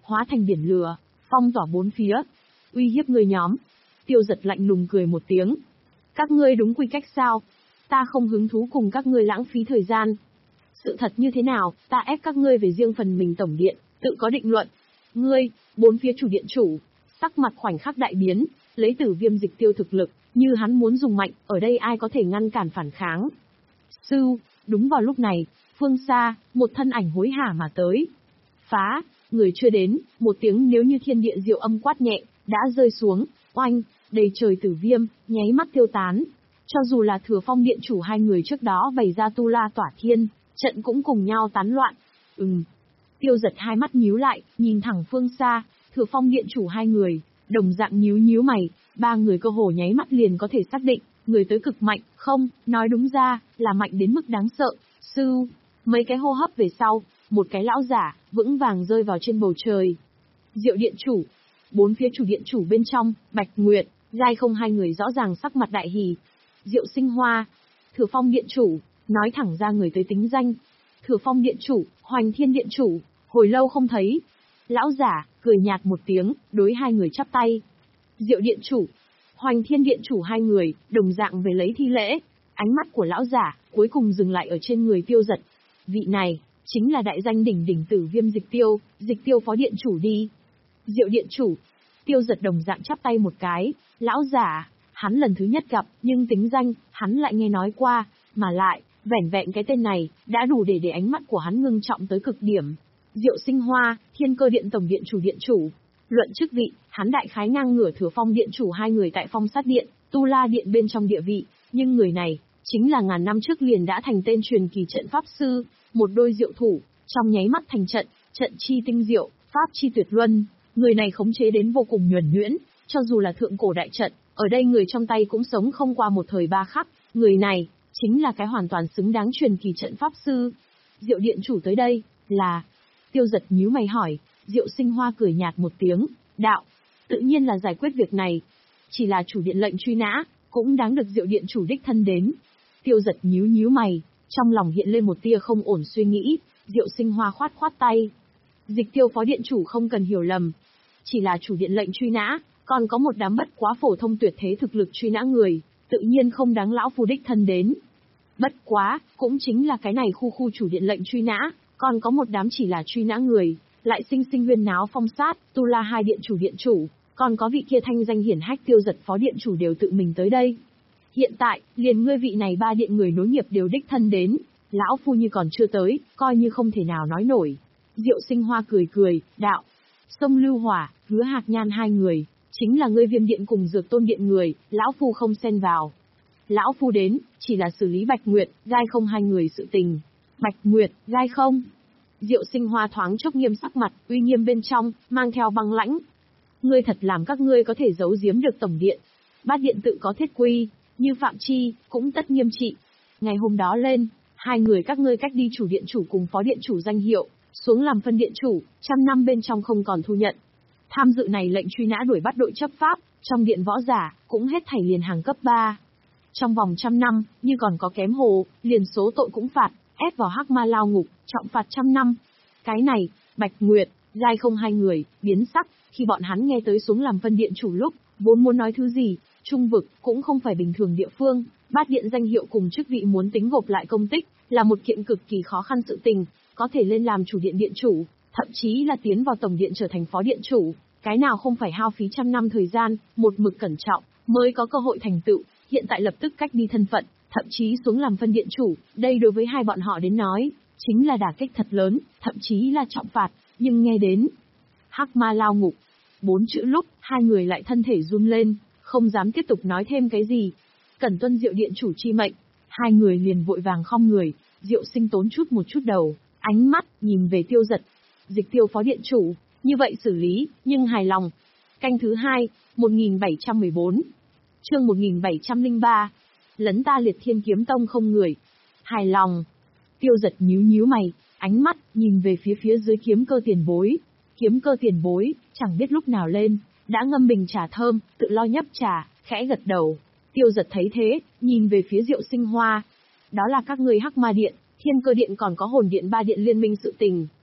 hóa thành biển lửa, phong tỏa bốn phía, uy hiếp người nhóm. Tiêu Giật lạnh lùng cười một tiếng. Các ngươi đúng quy cách sao? Ta không hứng thú cùng các ngươi lãng phí thời gian. Sự thật như thế nào, ta ép các ngươi về riêng phần mình tổng điện, tự có định luận. Ngươi, bốn phía chủ điện chủ, sắc mặt khoảnh khắc đại biến, lấy Tử Viêm Dịch Tiêu thực lực, như hắn muốn dùng mạnh, ở đây ai có thể ngăn cản phản kháng. Sư, đúng vào lúc này, phương xa, một thân ảnh hối hả mà tới. Phá, người chưa đến, một tiếng nếu như thiên địa diệu âm quát nhẹ, đã rơi xuống, oanh, đầy trời tử viêm, nháy mắt tiêu tán. Cho dù là Thừa Phong điện chủ hai người trước đó bày ra tu la tỏa thiên, trận cũng cùng nhau tán loạn. Ừm. Tiêu Giật hai mắt nhíu lại, nhìn thẳng phương xa, Thừa Phong điện chủ hai người, đồng dạng nhíu nhíu mày, ba người cơ hồ nháy mắt liền có thể xác định, người tới cực mạnh, không, nói đúng ra, là mạnh đến mức đáng sợ. Sư, mấy cái hô hấp về sau, một cái lão giả, vững vàng rơi vào trên bầu trời. Diệu điện chủ, bốn phía chủ điện chủ bên trong, Bạch Nguyệt, Giai Không hai người rõ ràng sắc mặt đại hỉ. Diệu Sinh Hoa, Thừa Phong điện chủ, nói thẳng ra người tới tính danh. Thừa Phong điện chủ, Hoành Thiên điện chủ, hồi lâu không thấy. Lão giả, cười nhạt một tiếng, đối hai người chắp tay. Diệu điện chủ, Hoành Thiên điện chủ hai người, đồng dạng về lấy thi lễ. Ánh mắt của lão giả, cuối cùng dừng lại ở trên người Tiêu Giật. Vị này, chính là đại danh đỉnh đỉnh Tử Viêm Dịch Tiêu, Dịch Tiêu phó điện chủ đi. Diệu điện chủ, Tiêu Giật đồng dạng chắp tay một cái, lão giả, hắn lần thứ nhất gặp, nhưng tính danh, hắn lại nghe nói qua, mà lại, vẻn vẹn cái tên này, đã đủ để để ánh mắt của hắn ngưng trọng tới cực điểm. Diệu Sinh Hoa, Thiên Cơ điện tổng điện chủ điện chủ. Luận chức vị, hắn đại khái ngang ngửa Thừa Phong điện chủ hai người tại Phong Sát điện, Tu La điện bên trong địa vị, nhưng người này, chính là ngàn năm trước liền đã thành tên truyền kỳ trận pháp sư, một đôi diệu thủ, trong nháy mắt thành trận, trận chi tinh diệu, pháp chi tuyệt luân, người này khống chế đến vô cùng nhuần nhuyễn, cho dù là thượng cổ đại trận, ở đây người trong tay cũng sống không qua một thời ba khắc, người này, chính là cái hoàn toàn xứng đáng truyền kỳ trận pháp sư. Diệu điện chủ tới đây, là... Tiêu Giật nhíu mày hỏi, Diệu Sinh Hoa cười nhạt một tiếng, đạo, tự nhiên là giải quyết việc này. Chỉ là chủ điện lệnh truy nã, cũng đáng được Diệu điện chủ đích thân đến. Tiêu Giật nhíu nhíu mày, trong lòng hiện lên một tia không ổn suy nghĩ, Diệu Sinh Hoa khoát khoát tay. Dịch Tiêu phó điện chủ không cần hiểu lầm. Chỉ là chủ điện lệnh truy nã, còn có một đám bất quá phổ thông tuyệt thế thực lực truy nã người, tự nhiên không đáng lão phu đích thân đến. Bất quá, cũng chính là cái này khu khu chủ điện lệnh truy nã, còn có một đám chỉ là truy nã người, lại sinh sinh huyên náo Phong Sát, Tu La hai điện chủ điện chủ, còn có vị kia thanh danh hiển hách Tiêu Giật phó điện chủ đều tự mình tới đây. Hiện tại, liền ngươi vị này ba điện người nối nghiệp đều đích thân đến, lão phu như còn chưa tới, coi như không thể nào nói nổi. Diệu Sinh Hoa cười cười, đạo, Sông Lưu Hỏa, Hứa Hạc Nhan hai người, chính là ngươi Viêm điện cùng Dược Tôn điện người, lão phu không xen vào. Lão phu đến, chỉ là xử lý Bạch Nguyệt, Giai Không hai người sự tình. Bạch Nguyệt, Giai Không. Diệu Sinh Hoa thoáng chốc nghiêm sắc mặt, uy nghiêm bên trong, mang theo băng lãnh. Ngươi thật làm các ngươi có thể giấu giếm được tổng điện. Bát điện tự có thiết quy, như phạm chi, cũng tất nghiêm trị. Ngày hôm đó lên, hai người các ngươi cách đi chủ điện chủ cùng phó điện chủ danh hiệu, xuống làm phân điện chủ, trăm năm bên trong không còn thu nhận. Tham dự này lệnh truy nã đuổi bắt đội chấp pháp, trong điện võ giả, cũng hết thảy liền hàng cấp ba. Trong vòng trăm năm, như còn có kém hồ, liền số tội cũng phạt, ép vào hắc ma lao ngục, trọng phạt trăm năm. Cái này, Bạch Nguyệt, Giai Không hai người, biến sắc, khi bọn hắn nghe tới xuống làm phân điện chủ lúc, vốn muốn nói thứ gì, trung vực, cũng không phải bình thường địa phương, bát điện danh hiệu cùng chức vị muốn tính gộp lại công tích, là một kiện cực kỳ khó khăn sự tình, có thể lên làm chủ điện điện chủ, thậm chí là tiến vào tổng điện trở thành phó điện chủ, cái nào không phải hao phí trăm năm thời gian, một mực cẩn trọng, mới có cơ hội thành tựu, hiện tại lập tức cách đi thân phận, thậm chí xuống làm phân điện chủ, đây đối với hai bọn họ đến nói, chính là đả kích thật lớn, thậm chí là trọng phạt, nhưng nghe đến hắc ma lao ngục, bốn chữ lúc, hai người lại thân thể run lên, không dám tiếp tục nói thêm cái gì. Cẩn tuân Diệu điện chủ chi mệnh, hai người liền vội vàng khom người, Diệu Sinh tốn chút một chút đầu, ánh mắt nhìn về Tiêu Giật. Dịch Tiêu phó điện chủ, như vậy xử lý, nhưng hài lòng. Canh thứ hai, một nghìn bảy trăm mười bốn. Chương một nghìn bảy trăm lẻ ba. Lấn ta Liệt Thiên Kiếm Tông không người. Hài lòng. Tiêu Giật nhíu nhíu mày, ánh mắt nhìn về phía phía dưới Kiếm Cơ tiền bối. Kiếm Cơ tiền bối, chẳng biết lúc nào lên, đã ngâm bình trà thơm, tự lo nhấp trà, khẽ gật đầu. Tiêu Giật thấy thế, nhìn về phía Diệu Sinh Hoa. Đó là các ngươi Hắc Ma điện, Thiên Cơ điện còn có Hồn điện ba điện liên minh sự tình.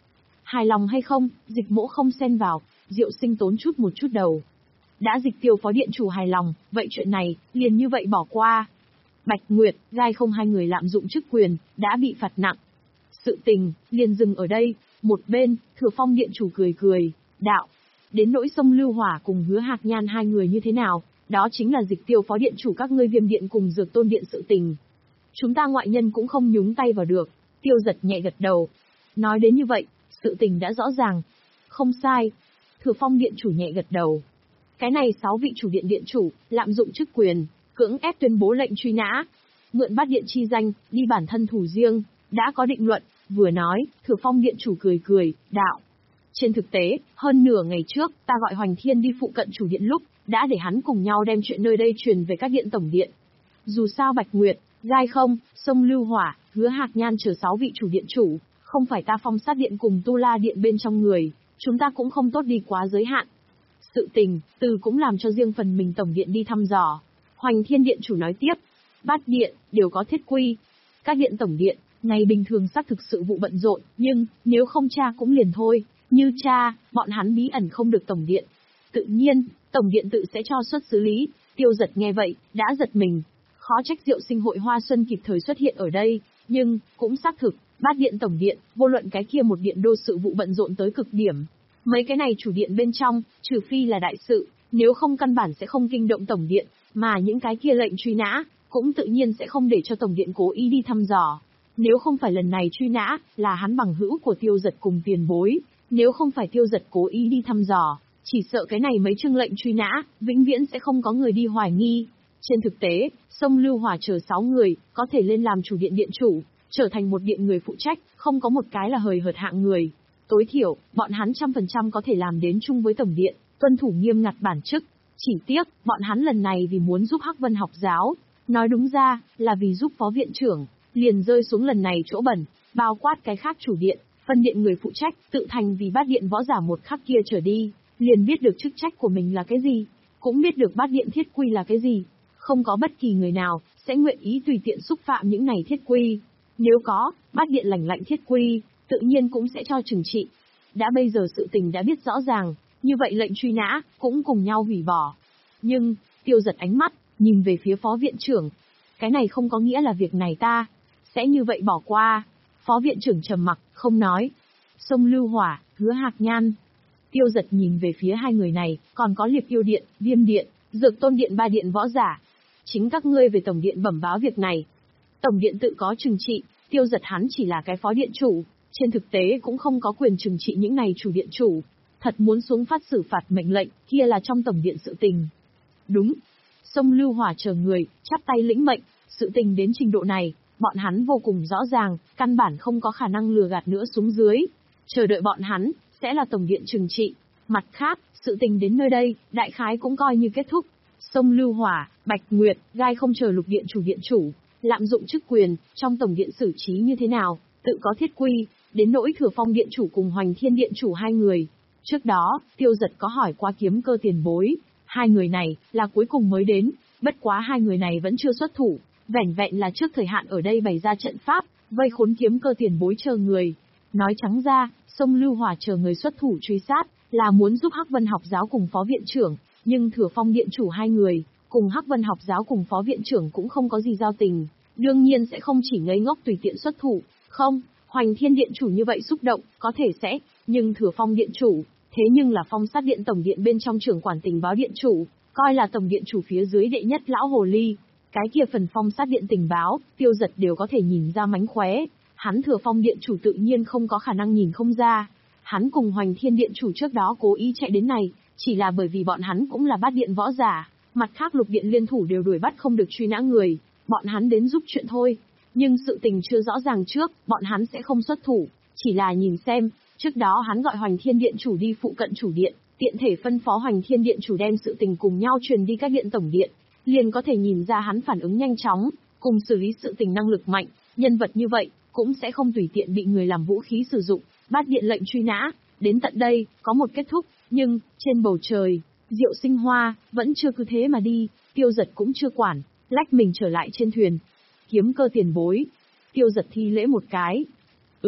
Hài lòng hay không, Dịch Mỗ không xen vào, Diệu Sinh tốn chút một chút đầu. Đã Dịch Tiêu phó điện chủ hài lòng, vậy chuyện này, liền như vậy bỏ qua. Bạch Nguyệt, Gai không hai người lạm dụng chức quyền, đã bị phạt nặng. Sự tình, liền dừng ở đây, một bên, Thừa Phong điện chủ cười cười, đạo. Đến nỗi Sông Lưu Hỏa cùng Hứa Hạc Nhan hai người như thế nào, đó chính là Dịch Tiêu phó điện chủ các ngươi Viêm điện cùng Dược Tôn điện sự tình. Chúng ta ngoại nhân cũng không nhúng tay vào được. Tiêu Giật nhẹ gật đầu. Nói đến như vậy, sự tình đã rõ ràng. Không sai. Thừa Phong điện chủ nhẹ gật đầu. Cái này sáu vị chủ điện điện chủ, lạm dụng chức quyền, cưỡng ép tuyên bố lệnh truy nã. Mượn bát điện chi danh, đi bản thân thủ riêng, đã có định luận. Vừa nói, Thừa Phong điện chủ cười cười, đạo. Trên thực tế, hơn nửa ngày trước, ta gọi Hoành Thiên đi phụ cận chủ điện lúc, đã để hắn cùng nhau đem chuyện nơi đây truyền về các điện tổng điện. Dù sao Bạch Nguyệt, Gai không, Sông Lưu Hỏa, Hứa Hạc Nhan chờ sáu vị chủ điện chủ, không phải ta Phong Sát điện cùng Tu La điện bên trong người, chúng ta cũng không tốt đi quá giới hạn. Sự tình, từ cũng làm cho riêng phần mình tổng điện đi thăm dò. Hoành Thiên điện chủ nói tiếp, bát điện, đều có thiết quy. Các điện tổng điện, ngày bình thường xác thực sự vụ bận rộn, nhưng, nếu không tra cũng liền thôi, như tra, bọn hắn bí ẩn không được tổng điện. Tự nhiên, tổng điện tự sẽ cho xuất xử lý. Tiêu Giật nghe vậy, đã giật mình. Khó trách Diệu Sinh hội Hoa Xuân kịp thời xuất hiện ở đây, nhưng, cũng xác thực, bát điện tổng điện, vô luận cái kia một điện đô sự vụ bận rộn tới cực điểm. Mấy cái này chủ điện bên trong, trừ phi là đại sự, nếu không căn bản sẽ không kinh động tổng điện, mà những cái kia lệnh truy nã, cũng tự nhiên sẽ không để cho tổng điện cố ý đi thăm dò. Nếu không phải lần này truy nã, là hắn bằng hữu của Tiêu Giật cùng tiền bối, nếu không phải Tiêu Giật cố ý đi thăm dò, chỉ sợ cái này mấy chương lệnh truy nã, vĩnh viễn sẽ không có người đi hoài nghi. Trên thực tế, Sông Lưu Hỏa chờ sáu người, có thể lên làm chủ điện điện chủ, trở thành một điện người phụ trách, không có một cái là hời hợt hạng người. Tối thiểu, bọn hắn trăm phần trăm có thể làm đến chung với tổng điện, tuân thủ nghiêm ngặt bản chức. Chỉ tiếc, bọn hắn lần này vì muốn giúp Hắc Vân học giáo, nói đúng ra, là vì giúp phó viện trưởng, liền rơi xuống lần này chỗ bẩn, bao quát cái khác chủ điện, phân điện người phụ trách, tự thành vì bát điện võ giả một khắc kia trở đi, liền biết được chức trách của mình là cái gì, cũng biết được bát điện thiết quy là cái gì. Không có bất kỳ người nào, sẽ nguyện ý tùy tiện xúc phạm những này thiết quy. Nếu có, bát điện lành lạnh thiết quy, tự nhiên cũng sẽ cho trừng trị. Đã bây giờ sự tình đã biết rõ ràng, như vậy lệnh truy nã, cũng cùng nhau hủy bỏ. Nhưng, Tiêu Giật ánh mắt, nhìn về phía phó viện trưởng. Cái này không có nghĩa là việc này ta sẽ như vậy bỏ qua. Phó viện trưởng trầm mặc, không nói. Sông Lưu Hỏa, Hứa Hạc Nhan. Tiêu Giật nhìn về phía hai người này, còn có Liệp Yêu điện, Viêm điện, Dược Tôn điện ba điện võ giả. Chính các ngươi về tổng điện bẩm báo việc này. Tổng điện tự có trừng trị, Tiêu Giật hắn chỉ là cái phó điện chủ, trên thực tế cũng không có quyền trừng trị những này chủ điện chủ. Thật muốn xuống phát xử phạt mệnh lệnh, kia là trong tổng điện sự tình. Đúng. Sông Lưu Hỏa chờ người, chắp tay lĩnh mệnh, sự tình đến trình độ này, bọn hắn vô cùng rõ ràng, căn bản không có khả năng lừa gạt nữa xuống dưới. Chờ đợi bọn hắn, sẽ là tổng điện trừng trị. Mặt khác, sự tình đến nơi đây, đại khái cũng coi như kết thúc. Sông Lưu Hỏa, Bạch Nguyệt, Gai không chờ lục điện chủ điện chủ, lạm dụng chức quyền, trong tổng điện xử trí như thế nào, tự có thiết quy, đến nỗi Thừa Phong điện chủ cùng Hoành Thiên điện chủ hai người. Trước đó, Tiêu Giật có hỏi qua Kiếm Cơ tiền bối, hai người này, là cuối cùng mới đến, bất quá hai người này vẫn chưa xuất thủ, vẻn vẹn là trước thời hạn ở đây bày ra trận pháp, vây khốn Kiếm Cơ tiền bối chờ người. Nói trắng ra, Sông Lưu Hỏa chờ người xuất thủ truy sát, là muốn giúp Hắc Vân học giáo cùng phó viện trưởng, nhưng Thừa Phong điện chủ hai người, cùng Hắc Vân học giáo cùng phó viện trưởng cũng không có gì giao tình, đương nhiên sẽ không chỉ ngây ngốc tùy tiện xuất thủ. Không, Hoành Thiên điện chủ như vậy xúc động, có thể sẽ, nhưng Thừa Phong điện chủ, thế nhưng là Phong Sát điện tổng điện bên trong trưởng quản tình báo điện chủ, coi là tổng điện chủ phía dưới đệ nhất lão hồ ly. Cái kia phần Phong Sát điện tình báo, Tiêu Giật đều có thể nhìn ra mánh khóe, hắn Thừa Phong điện chủ tự nhiên không có khả năng nhìn không ra. Hắn cùng Hoành Thiên điện chủ trước đó cố ý chạy đến này, chỉ là bởi vì bọn hắn cũng là bát điện võ giả, mặt khác lục điện liên thủ đều đuổi bắt không được truy nã người, bọn hắn đến giúp chuyện thôi. Nhưng sự tình chưa rõ ràng trước, bọn hắn sẽ không xuất thủ, chỉ là nhìn xem. Trước đó hắn gọi Hoành Thiên điện chủ đi phụ cận chủ điện, tiện thể phân phó Hoành Thiên điện chủ đem sự tình cùng nhau truyền đi các điện tổng điện, liền có thể nhìn ra hắn phản ứng nhanh chóng, cùng xử lý sự tình năng lực mạnh, nhân vật như vậy cũng sẽ không tùy tiện bị người làm vũ khí sử dụng. Bát điện lệnh truy nã, đến tận đây, có một kết thúc, nhưng, trên bầu trời, Diệu Sinh Hoa, vẫn chưa cứ thế mà đi, Tiêu Giật cũng chưa quản, lách mình trở lại trên thuyền. Kiếm Cơ tiền bối, Tiêu Giật thi lễ một cái. Ừm,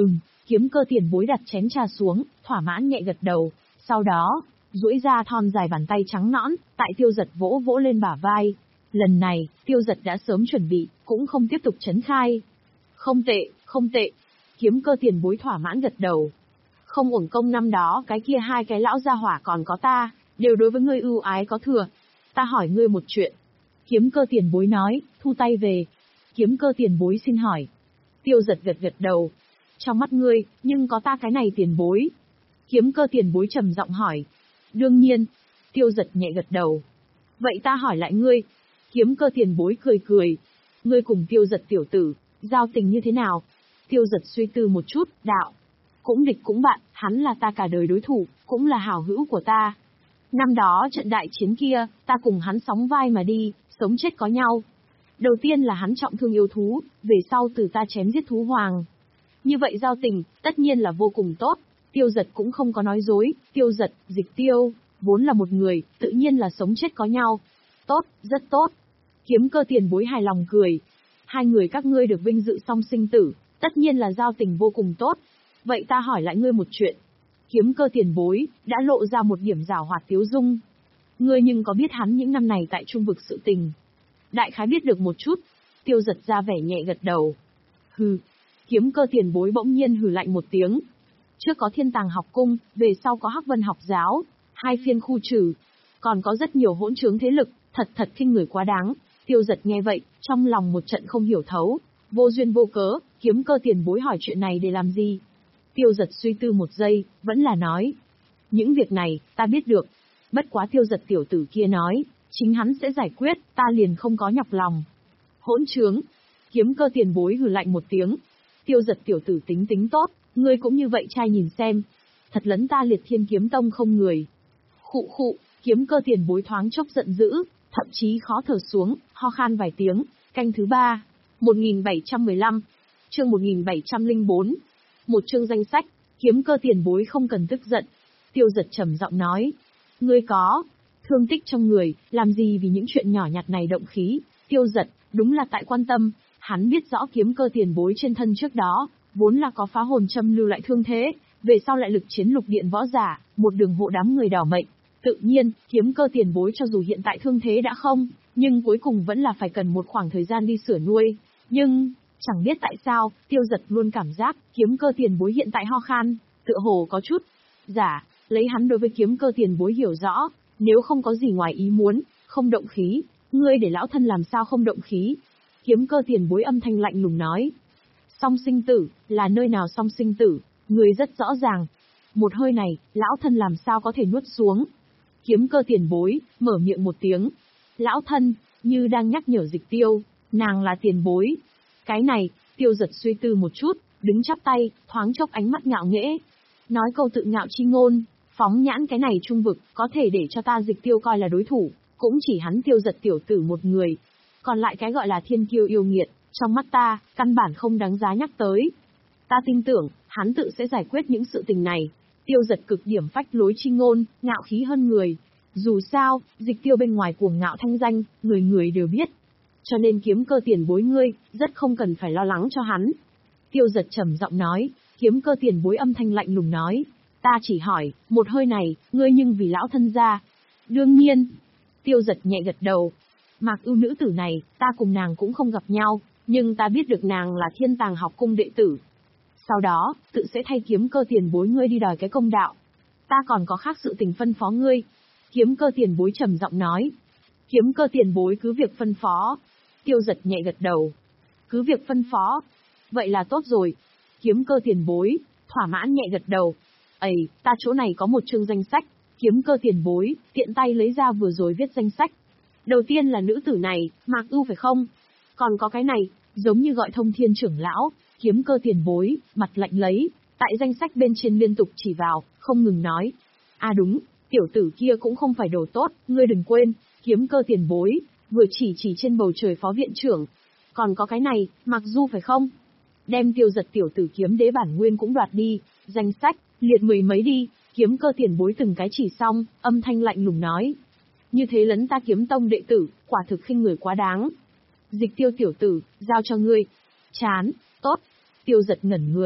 Kiếm Cơ tiền bối đặt chén trà xuống, thỏa mãn nhẹ gật đầu, sau đó, duỗi ra thon dài bàn tay trắng nõn, tại Tiêu Giật vỗ vỗ lên bả vai. Lần này, Tiêu Giật đã sớm chuẩn bị, cũng không tiếp tục trấn khai. Không tệ, không tệ. Kiếm Cơ tiền bối thỏa mãn gật đầu. Không uổng công năm đó cái kia hai cái lão gia hỏa còn có ta, đều đối với ngươi ưu ái có thừa. Ta hỏi ngươi một chuyện. Kiếm Cơ tiền bối nói, thu tay về. Kiếm Cơ tiền bối xin hỏi. Tiêu Giật gật gật đầu. Trong mắt ngươi, nhưng có ta cái này tiền bối. Kiếm Cơ tiền bối trầm giọng hỏi. Đương nhiên. Tiêu Giật nhẹ gật đầu. Vậy ta hỏi lại ngươi. Kiếm Cơ tiền bối cười cười. Ngươi cùng Tiêu Giật tiểu tử, giao tình như thế nào? Tiêu Giật suy tư một chút, đạo. Cũng địch cũng bạn, hắn là ta cả đời đối thủ, cũng là hảo hữu của ta. Năm đó trận đại chiến kia, ta cùng hắn sóng vai mà đi, sống chết có nhau. Đầu tiên là hắn trọng thương yêu thú, về sau từ ta chém giết thú hoàng. Như vậy giao tình, tất nhiên là vô cùng tốt. Tiêu Giật cũng không có nói dối, Tiêu Giật, Dịch Tiêu, vốn là một người, tự nhiên là sống chết có nhau. Tốt, rất tốt. Kiếm Cơ tiền bối hài lòng cười. Hai người các ngươi được vinh dự song sinh tử, tất nhiên là giao tình vô cùng tốt. Vậy ta hỏi lại ngươi một chuyện. Kiếm Cơ tiền bối, đã lộ ra một điểm giảo hoạt tiếu dung. Ngươi nhưng có biết hắn những năm này tại trung vực sự tình? Đại khái biết được một chút. Tiêu Giật ra vẻ nhẹ gật đầu. Hừ. Kiếm Cơ tiền bối bỗng nhiên hừ lạnh một tiếng. Trước có Thiên Tàng học cung, về sau có Hắc Vân học giáo, hai phiên khu trừ. Còn có rất nhiều hỗn trướng thế lực, thật thật khinh người quá đáng. Tiêu Giật nghe vậy, trong lòng một trận không hiểu thấu. Vô duyên vô cớ, Kiếm Cơ tiền bối hỏi chuyện này để làm gì? Tiêu Giật suy tư một giây, vẫn là nói. Những việc này, ta biết được. Bất quá Tiêu Giật tiểu tử kia nói, chính hắn sẽ giải quyết, ta liền không có nhọc lòng. Hỗn trướng. Kiếm Cơ tiền bối hừ lạnh một tiếng. Tiêu Giật tiểu tử tính tính tốt, ngươi cũng như vậy trai nhìn xem. Thật lấn ta Liệt Thiên Kiếm Tông không người. Khụ khụ, Kiếm Cơ tiền bối thoáng chốc giận dữ, thậm chí khó thở xuống, ho khan vài tiếng. Canh thứ ba, một nghìn bảy trăm mười lăm, chương một nghìn bảy trăm lẻ bốn. Một chương danh sách, Kiếm Cơ tiền bối không cần tức giận. Tiêu Giật trầm giọng nói. Ngươi có thương tích trong người, làm gì vì những chuyện nhỏ nhặt này động khí? Tiêu Giật, đúng là tại quan tâm. Hắn biết rõ Kiếm Cơ tiền bối trên thân trước đó, vốn là có phá hồn châm lưu lại thương thế, về sau lại lực chiến lục điện võ giả, một đường hộ đám người đỏ mệnh. Tự nhiên, Kiếm Cơ tiền bối cho dù hiện tại thương thế đã không, nhưng cuối cùng vẫn là phải cần một khoảng thời gian đi sửa nuôi. Nhưng, chẳng biết tại sao, Tiêu Giật luôn cảm giác, Kiếm Cơ tiền bối hiện tại ho khan, tựa hồ có chút giả, lấy hắn đối với Kiếm Cơ tiền bối hiểu rõ, nếu không có gì ngoài ý muốn, không động khí, ngươi để lão thân làm sao không động khí? Kiếm Cơ tiền bối âm thanh lạnh lùng nói. Song sinh tử, là nơi nào song sinh tử, ngươi rất rõ ràng. Một hơi này, lão thân làm sao có thể nuốt xuống? Kiếm Cơ tiền bối, mở miệng một tiếng. Lão thân, như đang nhắc nhở Dịch Tiêu, nàng là tiền bối. Cái này, Tiêu Giật suy tư một chút, đứng chắp tay, thoáng chốc ánh mắt ngạo nghễ. Nói câu tự ngạo chi ngôn, phóng nhãn cái này trung vực, có thể để cho ta Dịch Tiêu coi là đối thủ, cũng chỉ hắn Tiêu Giật tiểu tử một người. Còn lại cái gọi là thiên kiêu yêu nghiệt, trong mắt ta, căn bản không đáng giá nhắc tới. Ta tin tưởng, hắn tự sẽ giải quyết những sự tình này. Tiêu Giật cực điểm phách lối chi ngôn, ngạo khí hơn người. Dù sao, Dịch Tiêu bên ngoài cuồng ngạo thanh danh, người người đều biết. Cho nên Kiếm Cơ tiền bối ngươi, rất không cần phải lo lắng cho hắn. Tiêu Giật trầm giọng nói, Kiếm Cơ tiền bối âm thanh lạnh lùng nói. Ta chỉ hỏi, một hơi này, ngươi nhưng vì lão thân ra. Đương nhiên. Tiêu Giật nhẹ gật đầu. Mạc Ưu nữ tử này, ta cùng nàng cũng không gặp nhau, nhưng ta biết được nàng là Thiên Tàng học cung đệ tử. Sau đó, tự sẽ thay Kiếm Cơ tiền bối ngươi đi đòi cái công đạo. Ta còn có khác sự tình phân phó ngươi. Kiếm Cơ tiền bối trầm giọng nói. Kiếm Cơ tiền bối cứ việc phân phó. Tiêu Giật nhẹ gật đầu. Cứ việc phân phó. Vậy là tốt rồi. Kiếm Cơ tiền bối, thỏa mãn nhẹ gật đầu. Ây, ta chỗ này có một chương danh sách. Kiếm Cơ tiền bối, tiện tay lấy ra vừa rồi viết danh sách. Đầu tiên là nữ tử này, Mạc Ưu phải không? Còn có cái này, giống như gọi Thông Thiên trưởng lão. Kiếm Cơ tiền bối, mặt lạnh lấy, tại danh sách bên trên liên tục chỉ vào, không ngừng nói. À đúng, tiểu tử kia cũng không phải đồ tốt, ngươi đừng quên, Kiếm Cơ tiền bối, vừa chỉ chỉ trên bầu trời phó viện trưởng. Còn có cái này, Mạc Du phải không? Đem Tiêu Giật tiểu tử kiếm đế bản nguyên cũng đoạt đi, danh sách, liệt mười mấy đi. Kiếm Cơ tiền bối từng cái chỉ xong, âm thanh lạnh lùng nói. Như thế lấn ta Kiếm Tông đệ tử, quả thực khinh người quá đáng. Dịch Tiêu tiểu tử, giao cho ngươi. Chán, tốt. Tiêu Giật ngẩn người,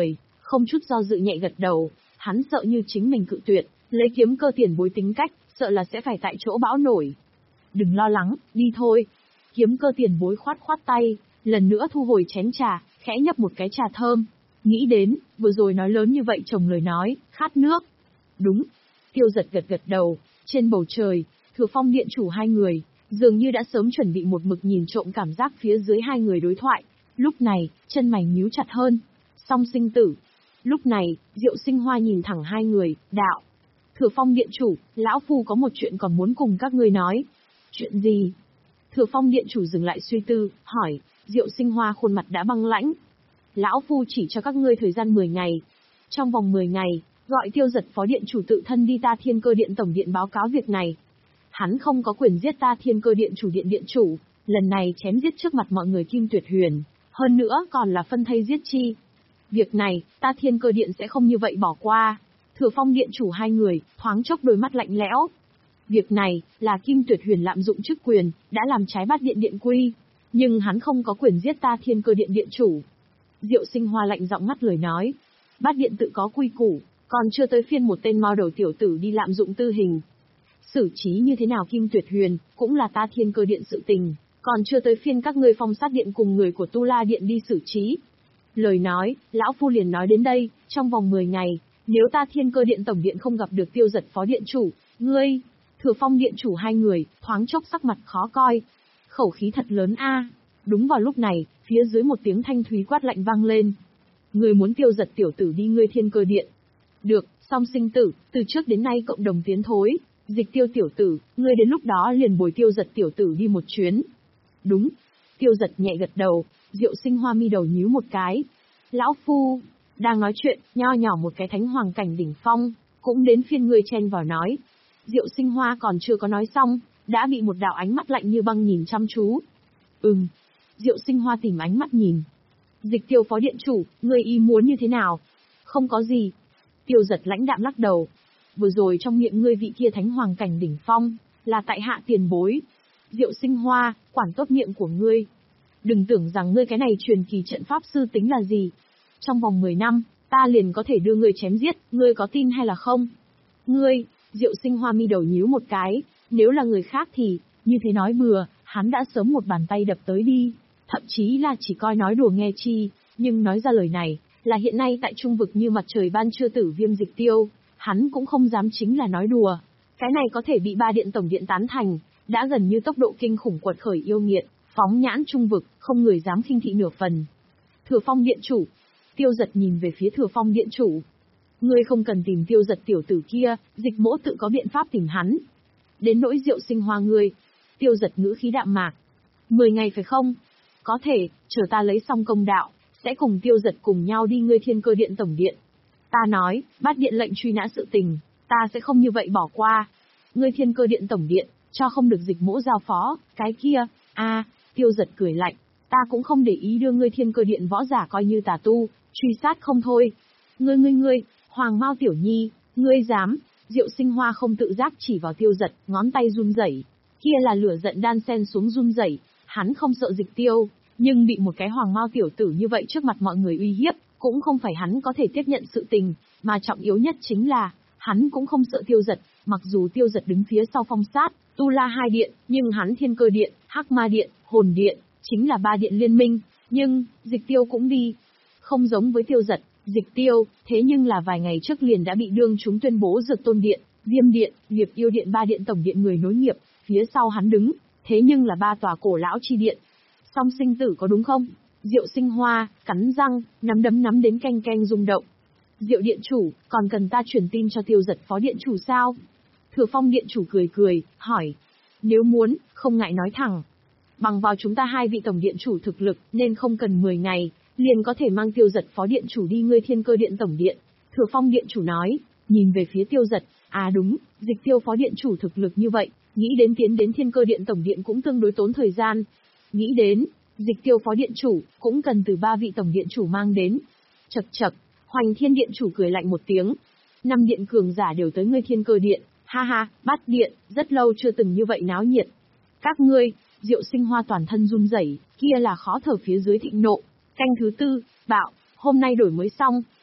không chút do dự nhẹ gật đầu, hắn sợ như chính mình cự tuyệt, lấy kiếm cơ tiền bối tính cách, sợ là sẽ phải tại chỗ bão nổi. Đừng lo lắng, đi thôi. Kiếm cơ tiền bối khoát khoát tay, lần nữa thu hồi chén trà, khẽ nhấp một cái trà thơm. Nghĩ đến, vừa rồi nói lớn như vậy chồng lời nói, khát nước. Đúng. Tiêu Giật gật gật đầu, trên bầu trời, Thừa Phong điện chủ hai người, dường như đã sớm chuẩn bị một mực nhìn trộm cảm giác phía dưới hai người đối thoại. Lúc này, chân mày nhíu chặt hơn. Song sinh tử. Lúc này, Diệu Sinh Hoa nhìn thẳng hai người, đạo. Thừa Phong điện chủ, lão phu có một chuyện còn muốn cùng các ngươi nói. Chuyện gì? Thừa Phong điện chủ dừng lại suy tư, hỏi. Diệu Sinh Hoa khuôn mặt đã băng lãnh. Lão phu chỉ cho các ngươi thời gian mười ngày. Trong vòng mười ngày, gọi Tiêu Giật phó điện chủ tự thân đi ta Thiên Cơ Điện tổng điện báo cáo việc này. Hắn không có quyền giết ta Thiên Cơ Điện chủ điện điện chủ, lần này chém giết trước mặt mọi người Kim Tuyệt Huyền, hơn nữa còn là phân thây giết chi. Việc này, ta Thiên Cơ Điện sẽ không như vậy bỏ qua. Thừa Phong điện chủ hai người, thoáng chốc đôi mắt lạnh lẽo. Việc này, là Kim Tuyệt Huyền lạm dụng chức quyền, đã làm trái Bát Điện điện quy, nhưng hắn không có quyền giết ta Thiên Cơ Điện điện chủ. Diệu Sinh Hoa lạnh giọng ngắt lời nói. Bát Điện tự có quy củ, còn chưa tới phiên một tên mao đầu tiểu tử đi lạm dụng tư hình. Xử trí như thế nào Kim Tuyệt Huyền, cũng là ta Thiên Cơ Điện sự tình, còn chưa tới phiên các ngươi Phong Sát Điện cùng người của Tu La Điện đi xử trí. Lời nói, lão phu liền nói đến đây, trong vòng mười ngày, nếu ta Thiên Cơ Điện tổng điện không gặp được Tiêu Giật phó điện chủ, ngươi, Thừa Phong điện chủ hai người, thoáng chốc sắc mặt khó coi. Khẩu khí thật lớn a. Đúng vào lúc này, phía dưới một tiếng thanh thúy quát lạnh vang lên. Ngươi muốn Tiêu Giật tiểu tử đi ngươi Thiên Cơ Điện. Được, Song sinh tử, từ trước đến nay cộng đồng tiến thối, Dịch Tiêu tiểu tử, ngươi đến lúc đó liền bồi Tiêu Giật tiểu tử đi một chuyến. Đúng. Tiêu Giật nhẹ gật đầu, Diệu Sinh Hoa mi đầu nhíu một cái. Lão phu, đang nói chuyện, nho nhỏ một cái thánh hoàng cảnh đỉnh phong, cũng đến phiên ngươi chen vào nói. Diệu Sinh Hoa còn chưa có nói xong, đã bị một đạo ánh mắt lạnh như băng nhìn chăm chú. Ừm. Diệu Sinh Hoa tìm ánh mắt nhìn. Dịch Tiêu phó điện chủ, ngươi ý muốn như thế nào? Không có gì. Tiêu Giật lãnh đạm lắc đầu. Vừa rồi trong miệng ngươi vị kia thánh hoàng cảnh đỉnh phong, là tại hạ tiền bối. Diệu Sinh Hoa, quản tốt miệng của ngươi. Đừng tưởng rằng ngươi cái này truyền kỳ trận pháp sư tính là gì. Trong vòng mười năm, ta liền có thể đưa ngươi chém giết, ngươi có tin hay là không? Ngươi, Diệu Sinh Hoa mi đầu nhíu một cái, nếu là người khác thì, như thế nói bừa, hắn đã sớm một bàn tay đập tới đi, thậm chí là chỉ coi nói đùa nghe chi, nhưng nói ra lời này, là hiện nay tại trung vực như mặt trời ban trưa tử Viêm Dịch Tiêu, hắn cũng không dám chính là nói đùa. Cái này có thể bị ba điện tổng điện tán thành, đã gần như tốc độ kinh khủng quật khởi yêu nghiệt, phóng nhãn trung vực, không người dám khinh thị nửa phần. Thừa Phong điện chủ. Tiêu Giật nhìn về phía Thừa Phong điện chủ. Ngươi không cần tìm Tiêu Giật tiểu tử kia, Dịch mỗ tự có biện pháp tìm hắn. Đến nỗi Diệu Sinh Hoa ngươi. Tiêu Giật ngữ khí đạm mạc. Mười ngày phải không? Có thể, chờ ta lấy xong công đạo, sẽ cùng Tiêu Giật cùng nhau đi ngươi Thiên Cơ Điện tổng điện. Ta nói, Bát Điện lệnh truy nã sự tình, ta sẽ không như vậy bỏ qua. Ngươi Thiên Cơ Điện tổng điện, cho không được Dịch mỗ giao phó, cái kia, a, Tiêu Giật cười lạnh, ta cũng không để ý đưa ngươi Thiên Cơ Điện võ giả coi như tà tu, truy sát không thôi. Ngươi ngươi ngươi, Hoàng Mao tiểu nhi, ngươi dám? Diệu Sinh Hoa không tự giác chỉ vào Tiêu Giật, ngón tay run rẩy, kia là lửa giận đan xen xuống run rẩy, hắn không sợ Dịch Tiêu, nhưng bị một cái Hoàng Mao tiểu tử như vậy trước mặt mọi người uy hiếp, cũng không phải hắn có thể tiếp nhận sự tình, mà trọng yếu nhất chính là, hắn cũng không sợ Tiêu Giật, mặc dù Tiêu Giật đứng phía sau Phong Sát, Tu La hai điện, nhưng hắn Thiên Cơ Điện, Hắc Ma Điện, Hồn Điện, chính là ba điện liên minh, nhưng, Dịch Tiêu cũng đi. Không giống với Tiêu Giật, Dịch Tiêu, thế nhưng là vài ngày trước liền đã bị đương chúng tuyên bố Dược Tôn Điện, Viêm Điện, Liệp Yêu Điện ba điện tổng điện người nối nghiệp, phía sau hắn đứng, thế nhưng là ba tòa cổ lão chi điện. Song sinh tử có đúng không? Diệu Sinh Hoa, cắn răng, nắm đấm nắm đến canh canh rung động. Diệu điện chủ, còn cần ta truyền tin cho Tiêu Giật phó điện chủ sao? Thừa Phong điện chủ cười cười, hỏi. Nếu muốn, không ngại nói thẳng. Bằng vào chúng ta hai vị tổng điện chủ thực lực, nên không cần mười ngày, liền có thể mang Tiêu Giật phó điện chủ đi ngươi Thiên Cơ Điện tổng điện. Thừa Phong điện chủ nói, nhìn về phía Tiêu Giật, à đúng, Dịch Tiêu phó điện chủ thực lực như vậy, nghĩ đến tiến đến Thiên Cơ Điện tổng điện cũng tương đối tốn thời gian. Nghĩ đến, Dịch Tiêu phó điện chủ, cũng cần từ ba vị tổng điện chủ mang đến. Chậc chậc, Hoành Thiên điện chủ cười lạnh một tiếng. Năm điện cường giả đều tới ngươi Thiên Cơ Điện, ha ha, Bát Điện, rất lâu chưa từng như vậy náo nhiệt. Các ngươi, Diệu Sinh Hoa toàn thân run rẩy, kia là khó thở phía dưới thịnh nộ. Canh thứ tư, bạo, hôm nay đổi mới xong,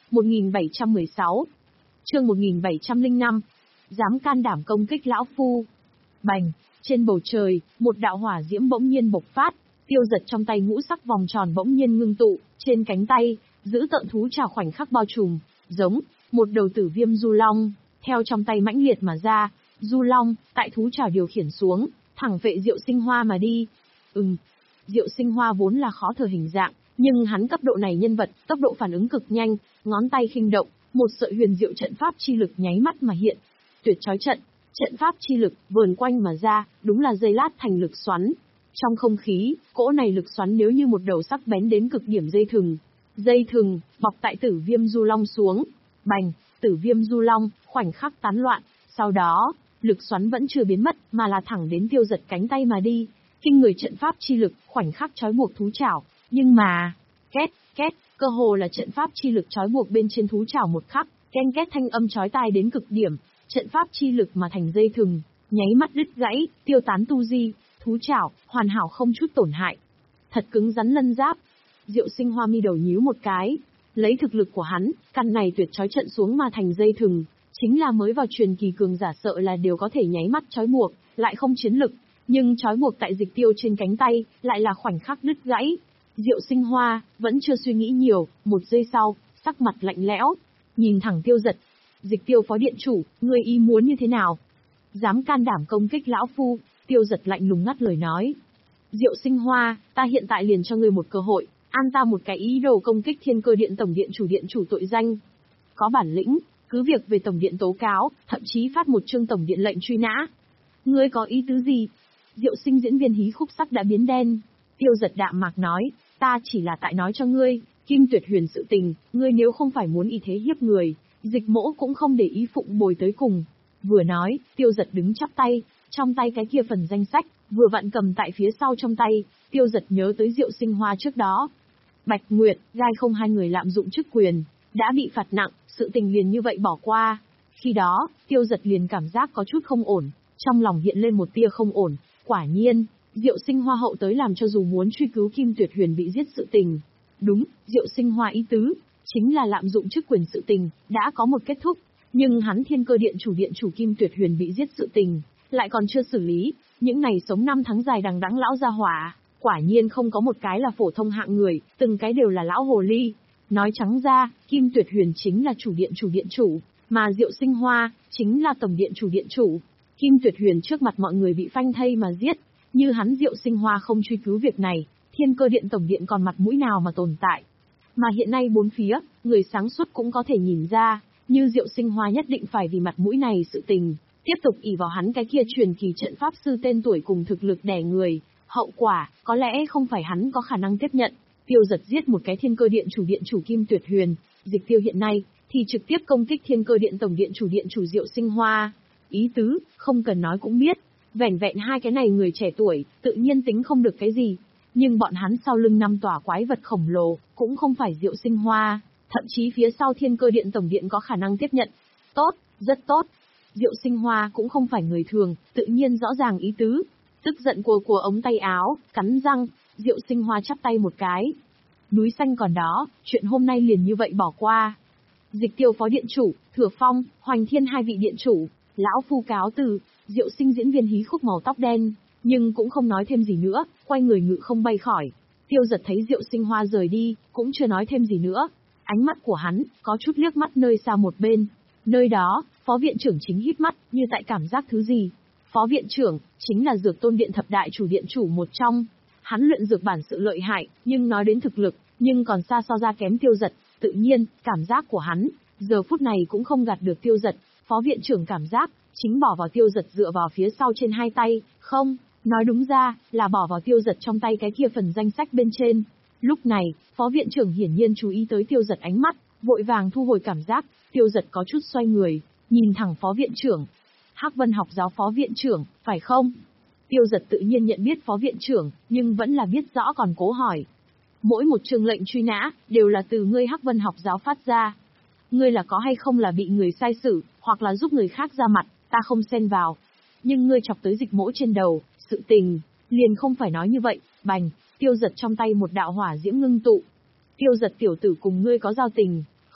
một nghìn bảy trăm mười sáu. Chương một nghìn bảy trăm lẻ năm. Dám can đảm công kích lão phu. Bành, trên bầu trời, một đạo hỏa diễm bỗng nhiên bộc phát, Tiêu Giật trong tay ngũ sắc vòng tròn bỗng nhiên ngưng tụ, trên cánh tay, giữ tợn thú trảo khoảnh khắc bao trùm, giống một đầu tử viêm du long, theo trong tay mãnh liệt mà ra, du long, tại thú trảo điều khiển xuống, thẳng vệ Diệu Sinh Hoa mà đi. Ừm, Diệu Sinh Hoa vốn là khó thở hình dạng, nhưng hắn cấp độ này nhân vật, tốc độ phản ứng cực nhanh, ngón tay khinh động, một sợi huyền diệu trận pháp chi lực nháy mắt mà hiện. Tuyệt chói trận, trận pháp chi lực vờn quanh mà ra, đúng là dây lát thành lực xoắn. Trong không khí, cỗ này lực xoắn nếu như một đầu sắc bén đến cực điểm dây thừng. Dây thừng bọc tại Tử Viêm Du Long xuống. Bành, Tử Viêm Du Long khoảnh khắc tán loạn, sau đó, lực xoắn vẫn chưa biến mất, mà là thẳng đến Tiêu Giật cánh tay mà đi. Kinh người trận pháp chi lực khoảnh khắc trói buộc thú trảo, nhưng mà, két, két, cơ hồ là trận pháp chi lực trói buộc bên trên thú trảo một khắc, ken két thanh âm chói tai đến cực điểm, trận pháp chi lực mà thành dây thừng, nháy mắt đứt gãy, tiêu tán tu di, thú trảo hoàn hảo không chút tổn hại. Thật cứng rắn lân giáp. Diệu Sinh Hoa mi đầu nhíu một cái, lấy thực lực của hắn, căn này tuyệt trói trận xuống mà thành dây thừng, chính là mới vào truyền kỳ cường giả sợ là đều có thể nháy mắt trói buộc, lại không chiến lực, nhưng trói buộc tại Dịch Tiêu trên cánh tay, lại là khoảnh khắc đứt gãy. Diệu Sinh Hoa vẫn chưa suy nghĩ nhiều, một giây sau, sắc mặt lạnh lẽo, nhìn thẳng Tiêu Giật. Dịch Tiêu phó điện chủ, ngươi ý muốn như thế nào? Dám can đảm công kích lão phu? Tiêu Giật lạnh lùng ngắt lời nói. Diệu Sinh Hoa, ta hiện tại liền cho ngươi một cơ hội, an ta một cái ý đồ công kích Thiên Cơ Điện tổng điện chủ điện chủ tội danh. Có bản lĩnh, cứ việc về tổng điện tố cáo, thậm chí phát một chương tổng điện lệnh truy nã. Ngươi có ý tứ gì? Diệu Sinh diễn viên hí khúc sắc đã biến đen. Tiêu Giật đạm mạc nói, ta chỉ là tại nói cho ngươi, Kim Tuyệt Huyền sự tình, ngươi nếu không phải muốn ý thế hiếp người, Dịch Mỗ cũng không để ý phụng bồi tới cùng. Vừa nói, Tiêu Giật đứng chắp tay, trong tay cái kia phần danh sách, vừa vặn cầm tại phía sau trong tay, Tiêu Giật nhớ tới Diệu Sinh Hoa trước đó. Bạch Nguyệt, Gai không hai người lạm dụng chức quyền, đã bị phạt nặng, sự tình liền như vậy bỏ qua. Khi đó, Tiêu Giật liền cảm giác có chút không ổn, trong lòng hiện lên một tia không ổn, quả nhiên, Diệu Sinh Hoa hậu tới làm cho dù muốn truy cứu Kim Tuyệt Huyền bị giết sự tình. Đúng, Diệu Sinh Hoa ý tứ, chính là lạm dụng chức quyền sự tình, đã có một kết thúc, nhưng hắn Thiên Cơ Điện chủ điện chủ Kim Tuyệt Huyền bị giết sự tình, lại còn chưa xử lý, những này sống năm tháng dài đằng đẵng lão gia hỏa, quả nhiên không có một cái là phổ thông hạng người, từng cái đều là lão hồ ly. Nói trắng ra, Kim Tuyệt Huyền chính là chủ điện chủ điện chủ, mà Diệu Sinh Hoa chính là tổng điện chủ điện chủ. Kim Tuyệt Huyền trước mặt mọi người bị phanh thây mà giết, như hắn Diệu Sinh Hoa không truy cứu việc này, Thiên Cơ Điện tổng điện còn mặt mũi nào mà tồn tại. Mà hiện nay bốn phía, người sáng suốt cũng có thể nhìn ra, như Diệu Sinh Hoa nhất định phải vì mặt mũi này sự tình, tiếp tục ỷ vào hắn cái kia truyền kỳ trận pháp sư tên tuổi cùng thực lực đè người, hậu quả, có lẽ không phải hắn có khả năng tiếp nhận. Tiêu Giật giết một cái Thiên Cơ Điện chủ điện chủ Kim Tuyệt Huyền, Dịch Tiêu hiện nay, thì trực tiếp công kích Thiên Cơ Điện tổng điện chủ điện chủ Diệu Sinh Hoa. Ý tứ, không cần nói cũng biết, vẻn vẹn hai cái này người trẻ tuổi, tự nhiên tính không được cái gì. Nhưng bọn hắn sau lưng năm tòa quái vật khổng lồ, cũng không phải Diệu Sinh Hoa, thậm chí phía sau Thiên Cơ Điện tổng điện có khả năng tiếp nhận. Tốt, rất tốt. Diệu Sinh Hoa cũng không phải người thường, tự nhiên rõ ràng ý tứ. Tức giận của của ống tay áo, cắn răng, Diệu Sinh Hoa chắp tay một cái. Núi xanh còn đó, chuyện hôm nay liền như vậy bỏ qua. Dịch Tiêu phó điện chủ, Thừa Phong, Hoành Thiên hai vị điện chủ, lão phu cáo từ. Diệu Sinh diễn viên hí khúc màu tóc đen, nhưng cũng không nói thêm gì nữa, quay người ngự không bay khỏi. Tiêu Giật thấy Diệu Sinh Hoa rời đi, cũng chưa nói thêm gì nữa. Ánh mắt của hắn có chút liếc mắt nơi xa một bên. Nơi đó, phó viện trưởng chính híp mắt, như tại cảm giác thứ gì. Phó viện trưởng chính là Dược Tôn Điện thập đại chủ điện chủ một trong. Hắn luyện dược bản sự lợi hại, nhưng nói đến thực lực, nhưng còn xa so ra kém Tiêu Giật. Tự nhiên, cảm giác của hắn giờ phút này cũng không gạt được Tiêu Giật. Phó viện trưởng cảm giác chính bỏ vào Tiêu Giật dựa vào phía sau trên hai tay, không, nói đúng ra là bỏ vào Tiêu Giật trong tay cái kia phần danh sách bên trên. Lúc này, phó viện trưởng hiển nhiên chú ý tới Tiêu Giật ánh mắt, vội vàng thu hồi cảm giác. Tiêu Giật có chút xoay người, nhìn thẳng phó viện trưởng. Hắc Vân học giáo phó viện trưởng, phải không? Tiêu Giật tự nhiên nhận biết phó viện trưởng, nhưng vẫn là biết rõ còn cố hỏi. Mỗi một chương lệnh truy nã, đều là từ ngươi Hắc Vân học giáo phát ra. Ngươi là có hay không là bị người sai xử, hoặc là giúp người khác ra mặt, ta không xen vào. Nhưng ngươi chọc tới Dịch Mỗ trên đầu, sự tình, liền không phải nói như vậy. Bành, Tiêu Giật trong tay một đạo hỏa diễm ngưng tụ. Tiêu Giật tiểu tử cùng ngươi có giao tình,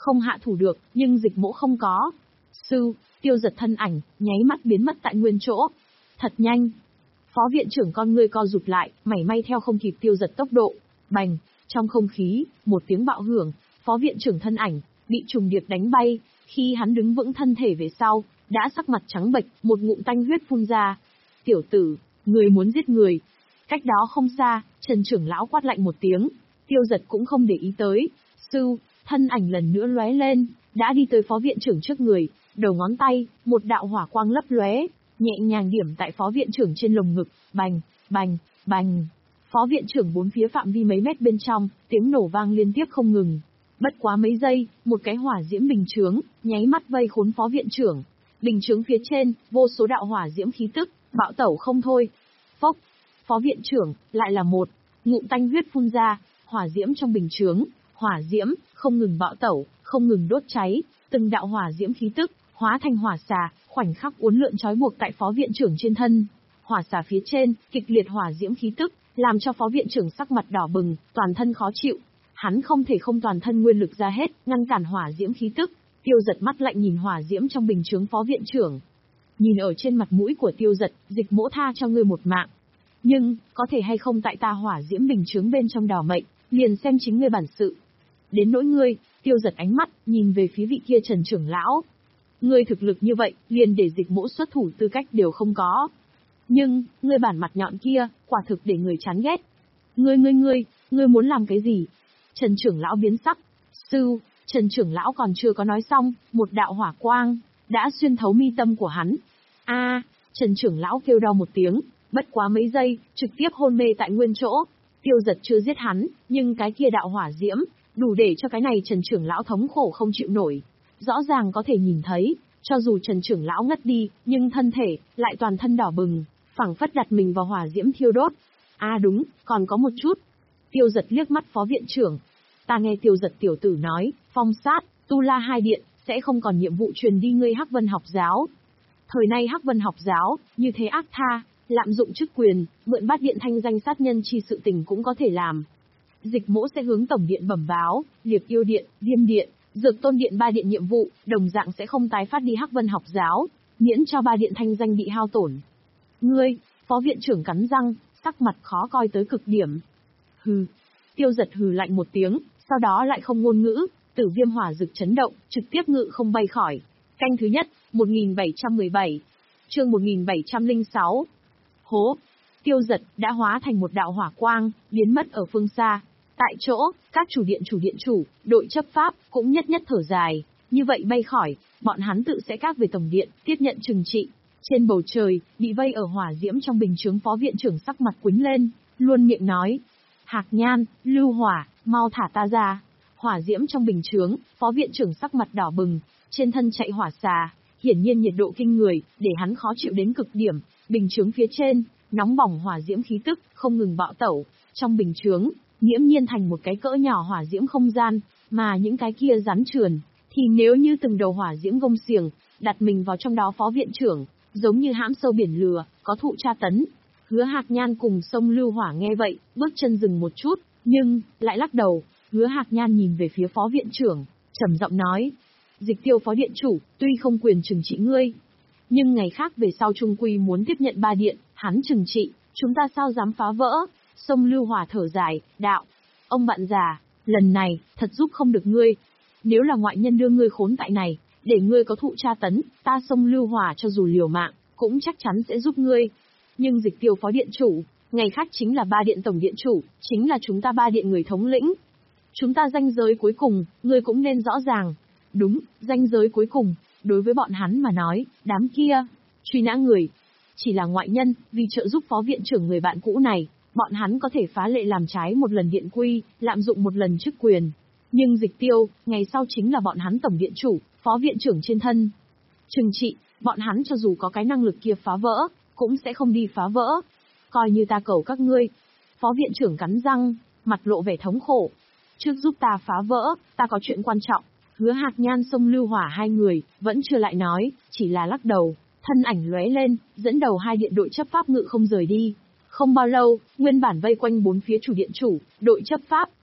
không hạ thủ được, nhưng Dịch Mỗ không có. Sư, Tiêu Giật thân ảnh, nháy mắt biến mất tại nguyên chỗ. Thật nhanh. Phó viện trưởng con ngươi co rụt lại, mảy may theo không kịp Tiêu Giật tốc độ. Bành, trong không khí, một tiếng bạo hưởng, phó viện trưởng thân ảnh, bị trùng điệp đánh bay, khi hắn đứng vững thân thể về sau, đã sắc mặt trắng bệch, một ngụm tanh huyết phun ra. Tiểu tử, người muốn giết người. Cách đó không xa, Trần trưởng lão quát lạnh một tiếng, Tiêu Giật cũng không để ý tới. Sư, thân ảnh lần nữa lóe lên, đã đi tới phó viện trưởng trước người, đầu ngón tay, một đạo hỏa quang lấp lóe, nhẹ nhàng điểm tại phó viện trưởng trên lồng ngực, bành, bành, bành. Phó viện trưởng bốn phía phạm vi mấy mét bên trong, tiếng nổ vang liên tiếp không ngừng. Bất quá mấy giây, một cái hỏa diễm bình chướng, nháy mắt vây khốn phó viện trưởng. Bình chướng phía trên, vô số đạo hỏa diễm khí tức, bạo tẩu không thôi. Phốc, phó viện trưởng, lại là một, ngụm tanh huyết phun ra, hỏa diễm trong bình chướng, hỏa diễm, không ngừng bạo tẩu, không ngừng đốt cháy, từng đạo hỏa diễm khí tức, hóa thành hỏa xà, khoảnh khắc uốn lượn trói buộc tại phó viện trưởng trên thân. Hỏa xà phía trên, kịch liệt hỏa diễm khí tức, làm cho phó viện trưởng sắc mặt đỏ bừng, toàn thân khó chịu. Hắn không thể không toàn thân nguyên lực ra hết, ngăn cản hỏa diễm khí tức. Tiêu Giật mắt lạnh nhìn hỏa diễm trong bình chướng phó viện trưởng. Nhìn ở trên mặt mũi của Tiêu Giật, Dịch Mỗ tha cho ngươi một mạng. Nhưng, có thể hay không tại ta hỏa diễm bình chướng bên trong đào mệnh, liền xem chính ngươi bản sự. Đến nỗi ngươi, Tiêu Giật ánh mắt, nhìn về phía vị kia Trần trưởng lão. Ngươi thực lực như vậy, liền để Dịch Mỗ xuất thủ tư cách đều không có. Nhưng, ngươi bản mặt nhọn kia, quả thực để người chán ghét. Ngươi ngươi ngươi, ngươi muốn làm cái gì? Trần trưởng lão biến sắc. Sư, Trần trưởng lão còn chưa có nói xong, một đạo hỏa quang, đã xuyên thấu mi tâm của hắn. A, Trần trưởng lão kêu đau một tiếng, bất quá mấy giây, trực tiếp hôn mê tại nguyên chỗ. Tiêu Giật chưa giết hắn, nhưng cái kia đạo hỏa diễm, đủ để cho cái này Trần trưởng lão thống khổ không chịu nổi. Rõ ràng có thể nhìn thấy, cho dù Trần trưởng lão ngất đi, nhưng thân thể, lại toàn thân đỏ bừng, phảng phất đặt mình vào hỏa diễm thiêu đốt. À đúng, còn có một chút. Tiêu Giật liếc mắt phó viện trưởng. Ta nghe Tiêu Giật tiểu tử nói, Phong Sát, Tu La hai điện, sẽ không còn nhiệm vụ truyền đi ngươi Hắc Vân học giáo. Thời nay Hắc Vân học giáo, như thế ác tha, lạm dụng chức quyền, mượn bát điện thanh danh sát nhân chi sự tình cũng có thể làm. Dịch Mỗ sẽ hướng tổng điện bẩm báo, Liệt Yêu điện, Viêm điện, Dược Tôn điện ba điện nhiệm vụ, đồng dạng sẽ không tái phát đi Hắc Vân học giáo, miễn cho ba điện thanh danh bị hao tổn. Ngươi, phó viện trưởng cắn răng, sắc mặt khó coi tới cực điểm. Hừ. Tiêu Giật hừ lạnh một tiếng, sau đó lại không ngôn ngữ, Tử Viêm hỏa dực chấn động, trực tiếp ngự không bay khỏi. Canh thứ nhất, một nghìn bảy trăm mười bảy. Chương một nghìn bảy trăm lẻ sáu. Hố. Tiêu Giật đã hóa thành một đạo hỏa quang, biến mất ở phương xa. Tại chỗ, các chủ điện chủ điện chủ, đội chấp pháp cũng nhất nhất thở dài, như vậy bay khỏi, bọn hắn tự sẽ các về tổng điện, tiếp nhận trừng trị. Trên bầu trời, bị vây ở hỏa diễm trong bình chướng phó viện trưởng sắc mặt quýnh lên, luôn miệng nói: Hạc Nhan, Lưu Hỏa, mau thả ta ra. Hỏa diễm trong bình chướng, phó viện trưởng sắc mặt đỏ bừng, trên thân chạy hỏa xà, hiển nhiên nhiệt độ kinh người, để hắn khó chịu đến cực điểm. Bình chướng phía trên, nóng bỏng hỏa diễm khí tức, không ngừng bạo tẩu. Trong bình chướng, nghiễm nhiên thành một cái cỡ nhỏ hỏa diễm không gian, mà những cái kia rắn trườn, thì nếu như từng đầu hỏa diễm gông xiềng, đặt mình vào trong đó phó viện trưởng, giống như hãm sâu biển lửa, có thụ tra tấn. Hứa Hạc Nhan cùng sông Lưu Hỏa nghe vậy, bước chân dừng một chút, nhưng, lại lắc đầu. Hứa Hạc Nhan nhìn về phía phó viện trưởng, trầm giọng nói: Dịch Tiêu phó điện chủ, tuy không quyền trừng trị ngươi, nhưng ngày khác về sau trung quy muốn tiếp nhận ba điện, hắn trừng trị, chúng ta sao dám phá vỡ. Sông Lưu Hỏa thở dài, đạo: Ông bạn già, lần này, thật giúp không được ngươi. Nếu là ngoại nhân đưa ngươi khốn tại này, để ngươi có thụ tra tấn, ta Sông Lưu Hỏa cho dù liều mạng, cũng chắc chắn sẽ giúp ngươi. Nhưng Dịch Tiêu phó điện chủ, ngày khác chính là ba điện tổng điện chủ, chính là chúng ta ba điện người thống lĩnh. Chúng ta ranh giới cuối cùng, ngươi cũng nên rõ ràng. Đúng, ranh giới cuối cùng, đối với bọn hắn mà nói, đám kia, truy nã người, chỉ là ngoại nhân, vì trợ giúp phó viện trưởng người bạn cũ này, bọn hắn có thể phá lệ làm trái một lần điện quy, lạm dụng một lần chức quyền. Nhưng Dịch Tiêu, ngày sau chính là bọn hắn tổng điện chủ, phó viện trưởng trên thân. Trừng trị, bọn hắn cho dù có cái năng lực kia phá vỡ, cũng sẽ không đi phá vỡ. Coi như ta cầu các ngươi. Phó viện trưởng cắn răng, mặt lộ vẻ thống khổ. Trước giúp ta phá vỡ, ta có chuyện quan trọng. Hứa Hạc Nhan sông Lưu Hỏa hai người, vẫn chưa lại nói, chỉ là lắc đầu, thân ảnh lóe lên, dẫn đầu hai điện đội chấp pháp ngự không rời đi. Không bao lâu, nguyên bản vây quanh bốn phía chủ điện chủ, đội chấp pháp,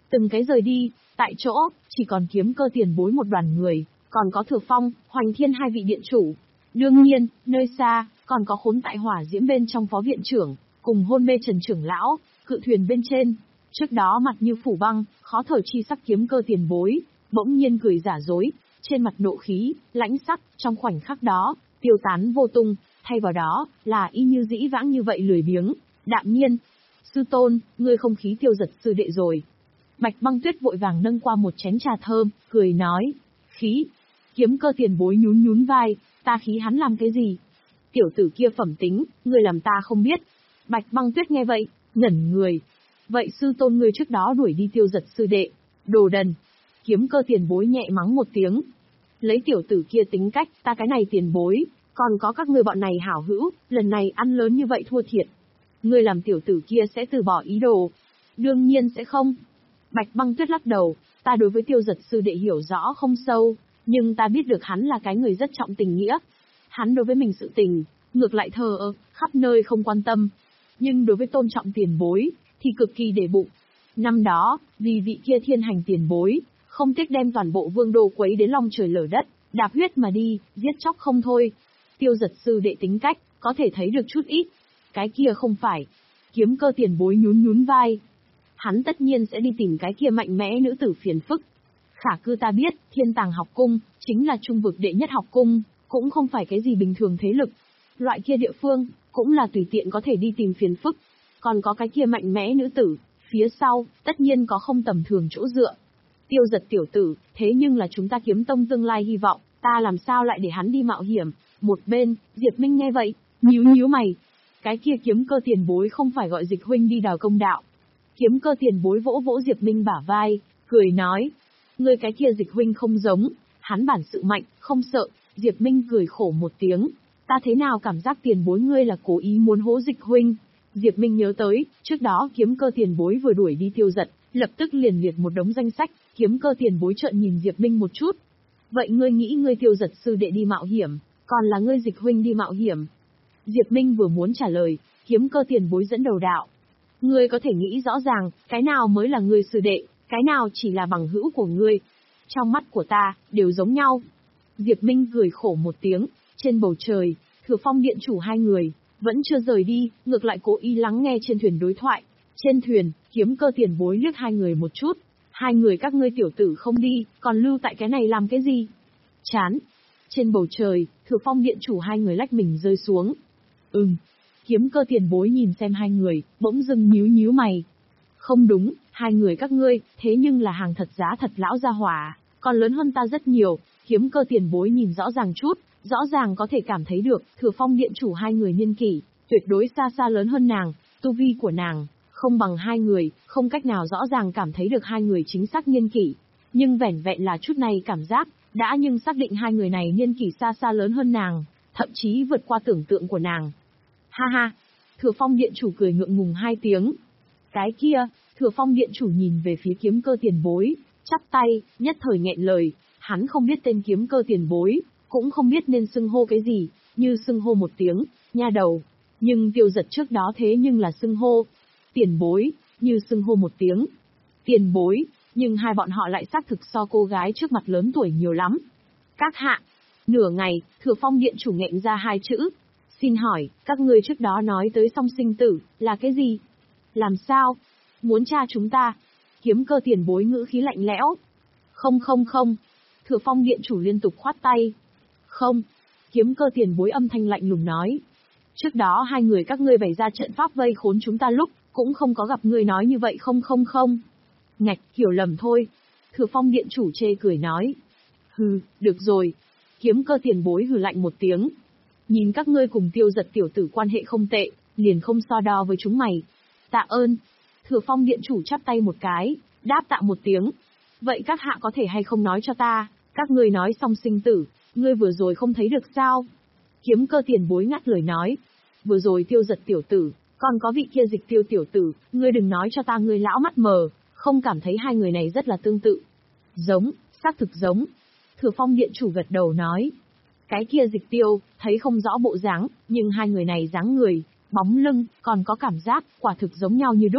Từng cái rời đi, tại chỗ, chỉ còn Kiếm Cơ tiền bối một đoàn người, còn có Thừa Phong, Hoành Thiên hai vị điện chủ. Đương nhiên, nơi xa, còn có Khốn tại hỏa diễm bên trong phó viện trưởng, cùng hôn mê Trần trưởng lão, cự thuyền bên trên. Trước đó mặt như phủ băng, khó thở chi sắc Kiếm Cơ tiền bối, bỗng nhiên cười giả dối, trên mặt nộ khí, lãnh sắc, trong khoảnh khắc đó, tiêu tán vô tung, thay vào đó, là y như dĩ vãng như vậy lười biếng, đạm nhiên. Sư tôn, ngươi không khí tiêu giật sư đệ rồi. Bạch Băng Tuyết vội vàng nâng qua một chén trà thơm, cười nói, khí. Kiếm Cơ tiền bối nhún nhún vai, ta khí hắn làm cái gì? Tiểu tử kia phẩm tính, ngươi làm ta không biết. Bạch Băng Tuyết nghe vậy, ngẩn người. Vậy sư tôn ngươi trước đó đuổi đi tiêu giật sư đệ, đồ đần. Kiếm Cơ tiền bối nhẹ mắng một tiếng. Lấy tiểu tử kia tính cách, ta cái này tiền bối, còn có các ngươi bọn này hảo hữu, lần này ăn lớn như vậy thua thiệt. Ngươi làm tiểu tử kia sẽ từ bỏ ý đồ. Đương nhiên sẽ không. Bạch Băng Tuyết lắc đầu, ta đối với tiêu giật sư đệ hiểu rõ không sâu, nhưng ta biết được hắn là cái người rất trọng tình nghĩa. Hắn đối với mình sự tình, ngược lại thờ ơ, khắp nơi không quan tâm. Nhưng đối với tôn trọng tiền bối, thì cực kỳ để bụng. Năm đó, vì vị kia thiên hành tiền bối, không tiếc đem toàn bộ vương đô quấy đến long trời lở đất, đạp huyết mà đi, giết chóc không thôi. Tiêu giật sư đệ tính cách, có thể thấy được chút ít. Cái kia không phải. Kiếm Cơ tiền bối nhún nhún vai. Hắn tất nhiên sẽ đi tìm cái kia mạnh mẽ nữ tử phiền phức. Khả cư ta biết, Thiên Tàng học cung, chính là trung vực đệ nhất học cung, cũng không phải cái gì bình thường thế lực. Loại kia địa phương, cũng là tùy tiện có thể đi tìm phiền phức. Còn có cái kia mạnh mẽ nữ tử, phía sau, tất nhiên có không tầm thường chỗ dựa. Tiêu giật tiểu tử, thế nhưng là chúng ta Kiếm Tông tương lai hy vọng, ta làm sao lại để hắn đi mạo hiểm. Một bên, Diệp Minh nghe vậy, nhíu nhíu mày. Cái kia Kiếm Cơ tiền bối không phải gọi Dịch huynh đi đào công đạo. Kiếm Cơ tiền bối vỗ vỗ Diệp Minh bả vai, cười nói. Ngươi cái kia Dịch huynh không giống, hắn bản sự mạnh, không sợ. Diệp Minh cười khổ một tiếng. Ta thế nào cảm giác tiền bối ngươi là cố ý muốn hố Dịch huynh. Diệp Minh nhớ tới, trước đó Kiếm Cơ tiền bối vừa đuổi đi tiêu giật, lập tức liền liệt một đống danh sách. Kiếm Cơ tiền bối trợn nhìn Diệp Minh một chút. Vậy ngươi nghĩ ngươi tiêu giật sư đệ đi mạo hiểm, còn là ngươi Dịch huynh đi mạo hiểm? Diệp Minh vừa muốn trả lời, Kiếm Cơ tiền bối dẫn đầu đạo. Ngươi có thể nghĩ rõ ràng, cái nào mới là ngươi sư đệ, cái nào chỉ là bằng hữu của ngươi. Trong mắt của ta, đều giống nhau. Diệp Minh cười khổ một tiếng, trên bầu trời, Thừa Phong điện chủ hai người, vẫn chưa rời đi, ngược lại cố ý lắng nghe trên thuyền đối thoại. Trên thuyền, Kiếm Cơ tiền bối liếc hai người một chút. Hai người các ngươi tiểu tử không đi, còn lưu tại cái này làm cái gì? Chán. Trên bầu trời, Thừa Phong điện chủ hai người lách mình rơi xuống. Ừm. Kiếm Cơ tiền bối nhìn xem hai người, bỗng dưng nhíu nhíu mày. Không đúng, hai người các ngươi, thế nhưng là hàng thật giá thật lão gia hỏa, còn lớn hơn ta rất nhiều. Kiếm Cơ tiền bối nhìn rõ ràng chút, rõ ràng có thể cảm thấy được, Thừa Phong điện chủ hai người niên kỷ, tuyệt đối xa xa lớn hơn nàng, tu vi của nàng, không bằng hai người, không cách nào rõ ràng cảm thấy được hai người chính xác niên kỷ. Nhưng vẻn vẹn là chút này cảm giác, đã nhưng xác định hai người này niên kỷ xa xa lớn hơn nàng, thậm chí vượt qua tưởng tượng của nàng. Ha ha, Thừa Phong điện chủ cười ngượng ngùng hai tiếng. Cái kia, Thừa Phong điện chủ nhìn về phía Kiếm Cơ tiền bối, chắp tay, nhất thời nghẹn lời, hắn không biết tên Kiếm Cơ tiền bối, cũng không biết nên xưng hô cái gì, như xưng hô một tiếng, nha đầu. Nhưng tiêu giật trước đó thế nhưng là xưng hô tiền bối, như xưng hô một tiếng tiền bối, nhưng hai bọn họ lại xác thực so cô gái trước mặt lớn tuổi nhiều lắm. Các hạ, nửa ngày, Thừa Phong điện chủ nghẹn ra hai chữ. Xin hỏi, các ngươi trước đó nói tới song sinh tử, là cái gì? Làm sao? Muốn tra chúng ta? Kiếm Cơ tiền bối ngữ khí lạnh lẽo. Không không không. Thừa Phong điện chủ liên tục khoát tay. Không. Kiếm Cơ tiền bối âm thanh lạnh lùng nói. Trước đó hai người các ngươi bày ra trận pháp vây khốn chúng ta lúc, cũng không có gặp ngươi nói như vậy không không không. Ngạch, hiểu lầm thôi. Thừa Phong điện chủ chê cười nói. Hừ, được rồi. Kiếm Cơ tiền bối hừ lạnh một tiếng. Nhìn các ngươi cùng tiêu giật tiểu tử quan hệ không tệ, liền không so đo với chúng mày. Tạ ơn. Thừa Phong điện chủ chắp tay một cái, đáp tạ một tiếng. Vậy các hạ có thể hay không nói cho ta, các ngươi nói song sinh tử, ngươi vừa rồi không thấy được sao? Kiếm Cơ tiền bối ngắt lời nói. Vừa rồi tiêu giật tiểu tử, còn có vị kia Dịch Tiêu tiểu tử, ngươi đừng nói cho ta ngươi lão mắt mờ, không cảm thấy hai người này rất là tương tự. Giống, xác thực giống. Thừa Phong điện chủ gật đầu nói. Cái kia Dịch Tiêu, thấy không rõ bộ dáng, nhưng hai người này dáng người, bóng lưng, còn có cảm giác, quả thực giống nhau như đúc.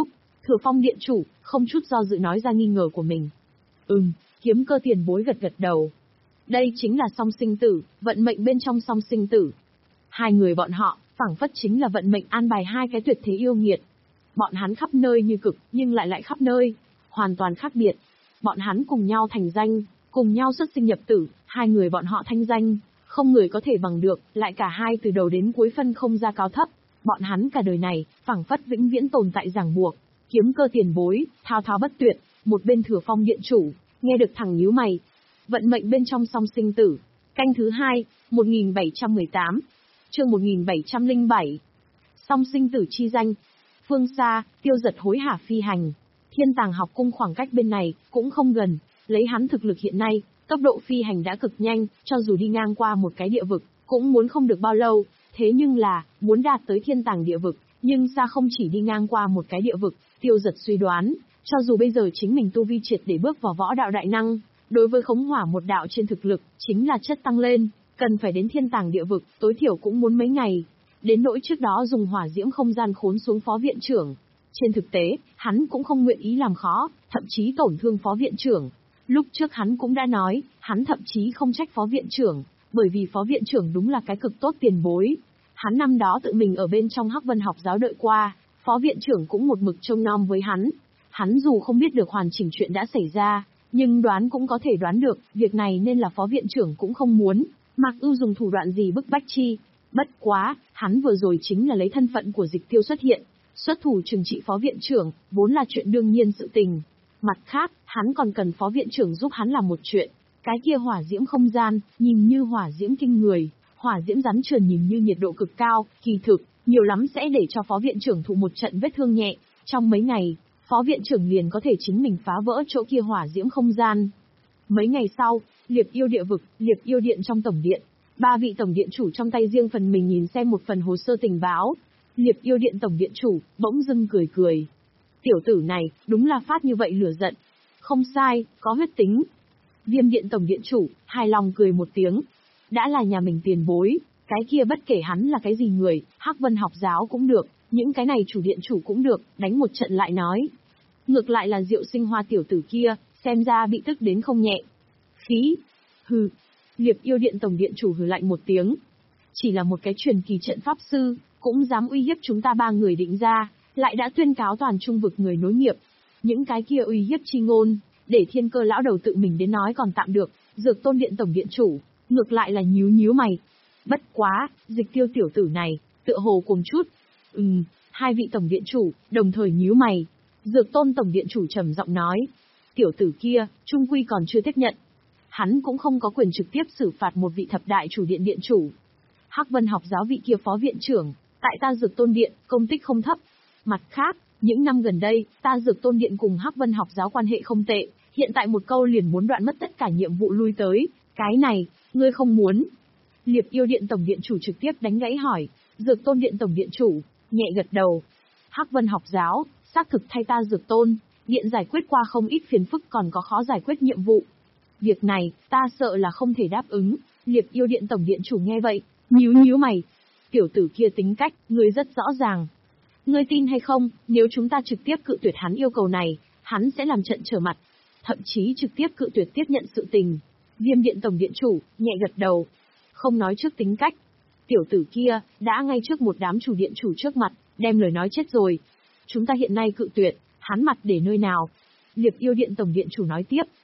Thừa Phong điện chủ, không chút do dự nói ra nghi ngờ của mình. Ừm, Kiếm Cơ tiền bối gật gật đầu. Đây chính là song sinh tử, vận mệnh bên trong song sinh tử. Hai người bọn họ, phảng phất chính là vận mệnh an bài hai cái tuyệt thế yêu nghiệt. Bọn hắn khắp nơi như cực, nhưng lại lại khắp nơi, hoàn toàn khác biệt. Bọn hắn cùng nhau thành danh, cùng nhau xuất sinh nhập tử, hai người bọn họ thanh danh, không người có thể bằng được, lại cả hai từ đầu đến cuối phân không ra cao thấp. Bọn hắn cả đời này, phảng phất vĩnh viễn tồn tại ràng buộc. Kiếm Cơ tiền bối, thao thao bất tuyệt, một bên Thừa Phong điện chủ, nghe được thẳng nhíu mày. Vận mệnh bên trong song sinh tử. Canh thứ hai, một nghìn bảy trăm mười tám. Chương một nghìn bảy trăm lẻ bảy. Song sinh tử chi danh. Phương xa, Tiêu Giật hối hả phi hành. Thiên Tàng học cung khoảng cách bên này cũng không gần, lấy hắn thực lực hiện nay, tốc độ phi hành đã cực nhanh, cho dù đi ngang qua một cái địa vực, cũng muốn không được bao lâu. Thế nhưng là, muốn đạt tới Thiên Tàng địa vực, nhưng xa không chỉ đi ngang qua một cái địa vực. Tiêu Giật suy đoán, cho dù bây giờ chính mình tu vi triệt để bước vào võ đạo đại năng, đối với khống hỏa một đạo trên thực lực, chính là chất tăng lên, cần phải đến Thiên Tàng địa vực, tối thiểu cũng muốn mấy ngày. Đến nỗi trước đó dùng hỏa diễm không gian khốn xuống phó viện trưởng. Trên thực tế, hắn cũng không nguyện ý làm khó, thậm chí tổn thương phó viện trưởng. Lúc trước hắn cũng đã nói, hắn thậm chí không trách phó viện trưởng, bởi vì phó viện trưởng đúng là cái cực tốt tiền bối. Hắn năm đó tự mình ở bên trong Hắc Vân học giáo đợi qua, phó viện trưởng cũng một mực trông nom với hắn. Hắn dù không biết được hoàn chỉnh chuyện đã xảy ra, nhưng đoán cũng có thể đoán được, việc này nên là phó viện trưởng cũng không muốn, Mạc Ưu dùng thủ đoạn gì bức bách chi. Bất quá, hắn vừa rồi chính là lấy thân phận của Dịch Tiêu xuất hiện, xuất thủ trừng trị phó viện trưởng, vốn là chuyện đương nhiên sự tình. Mặt khác, hắn còn cần phó viện trưởng giúp hắn làm một chuyện. Cái kia hỏa diễm không gian, nhìn như hỏa diễm kinh người, hỏa diễm rắn trườn nhìn như nhiệt độ cực cao, kỳ thực, nhiều lắm sẽ để cho phó viện trưởng thụ một trận vết thương nhẹ. Trong mấy ngày, phó viện trưởng liền có thể chính mình phá vỡ chỗ kia hỏa diễm không gian. Mấy ngày sau, Liệp Yêu địa vực, Liệp Yêu điện trong tổng điện, ba vị tổng điện chủ trong tay riêng phần mình nhìn xem một phần hồ sơ tình báo. Liệp Yêu điện tổng điện chủ bỗng dưng cười cười. Tiểu tử này, đúng là phát như vậy lửa giận. Không sai, có huyết tính. Viêm điện tổng điện chủ, hài lòng cười một tiếng. Đã là nhà mình tiền bối, cái kia bất kể hắn là cái gì người, Hắc Vân học giáo cũng được, những cái này chủ điện chủ cũng được, đánh một trận lại nói. Ngược lại là Diệu Sinh Hoa tiểu tử kia, xem ra bị tức đến không nhẹ. Khí. Hừ. Liệp Yêu điện tổng điện chủ hừ lạnh một tiếng. Chỉ là một cái truyền kỳ trận pháp sư, cũng dám uy hiếp chúng ta ba người định ra, lại đã tuyên cáo toàn trung vực người nối nghiệp. Những cái kia uy hiếp chi ngôn, để Thiên Cơ lão đầu tự mình đến nói còn tạm được, Dược Tôn điện tổng điện chủ, ngược lại là nhíu nhíu mày. Bất quá, Dịch Tiêu tiểu tử này, tựa hồ cùng chút. Ừm, hai vị tổng điện chủ, đồng thời nhíu mày. Dược Tôn tổng điện chủ trầm giọng nói. Tiểu tử kia, trung quy còn chưa tiếp nhận. Hắn cũng không có quyền trực tiếp xử phạt một vị thập đại chủ điện điện chủ. Hắc Vân học giáo vị kia phó viện trưởng, tại ta Dược Tôn điện, công tích không thấp. Mặt khác, những năm gần đây, ta Dược Tôn điện cùng Hắc Vân học giáo quan hệ không tệ, hiện tại một câu liền muốn đoạn mất tất cả nhiệm vụ lui tới, cái này, ngươi không muốn. Liệp Yêu điện tổng điện chủ trực tiếp đánh gãy hỏi, Dược Tôn điện tổng điện chủ, nhẹ gật đầu. Hắc Vân học giáo, xác thực thay ta Dược Tôn điện giải quyết qua không ít phiền phức còn có khó giải quyết nhiệm vụ. Việc này, ta sợ là không thể đáp ứng. Liệp Yêu điện tổng điện chủ nghe vậy, nhíu nhíu mày. Tiểu tử kia tính cách, ngươi rất rõ ràng. Ngươi tin hay không, nếu chúng ta trực tiếp cự tuyệt hắn yêu cầu này, hắn sẽ làm trận trở mặt, thậm chí trực tiếp cự tuyệt tiếp nhận sự tình. Viêm điện tổng điện chủ, nhẹ gật đầu. Không nói trước tính cách. Tiểu tử kia, đã ngay trước một đám chủ điện chủ trước mặt, đem lời nói chết rồi. Chúng ta hiện nay cự tuyệt, hắn mặt để nơi nào? Liệp Yêu điện tổng điện chủ nói tiếp,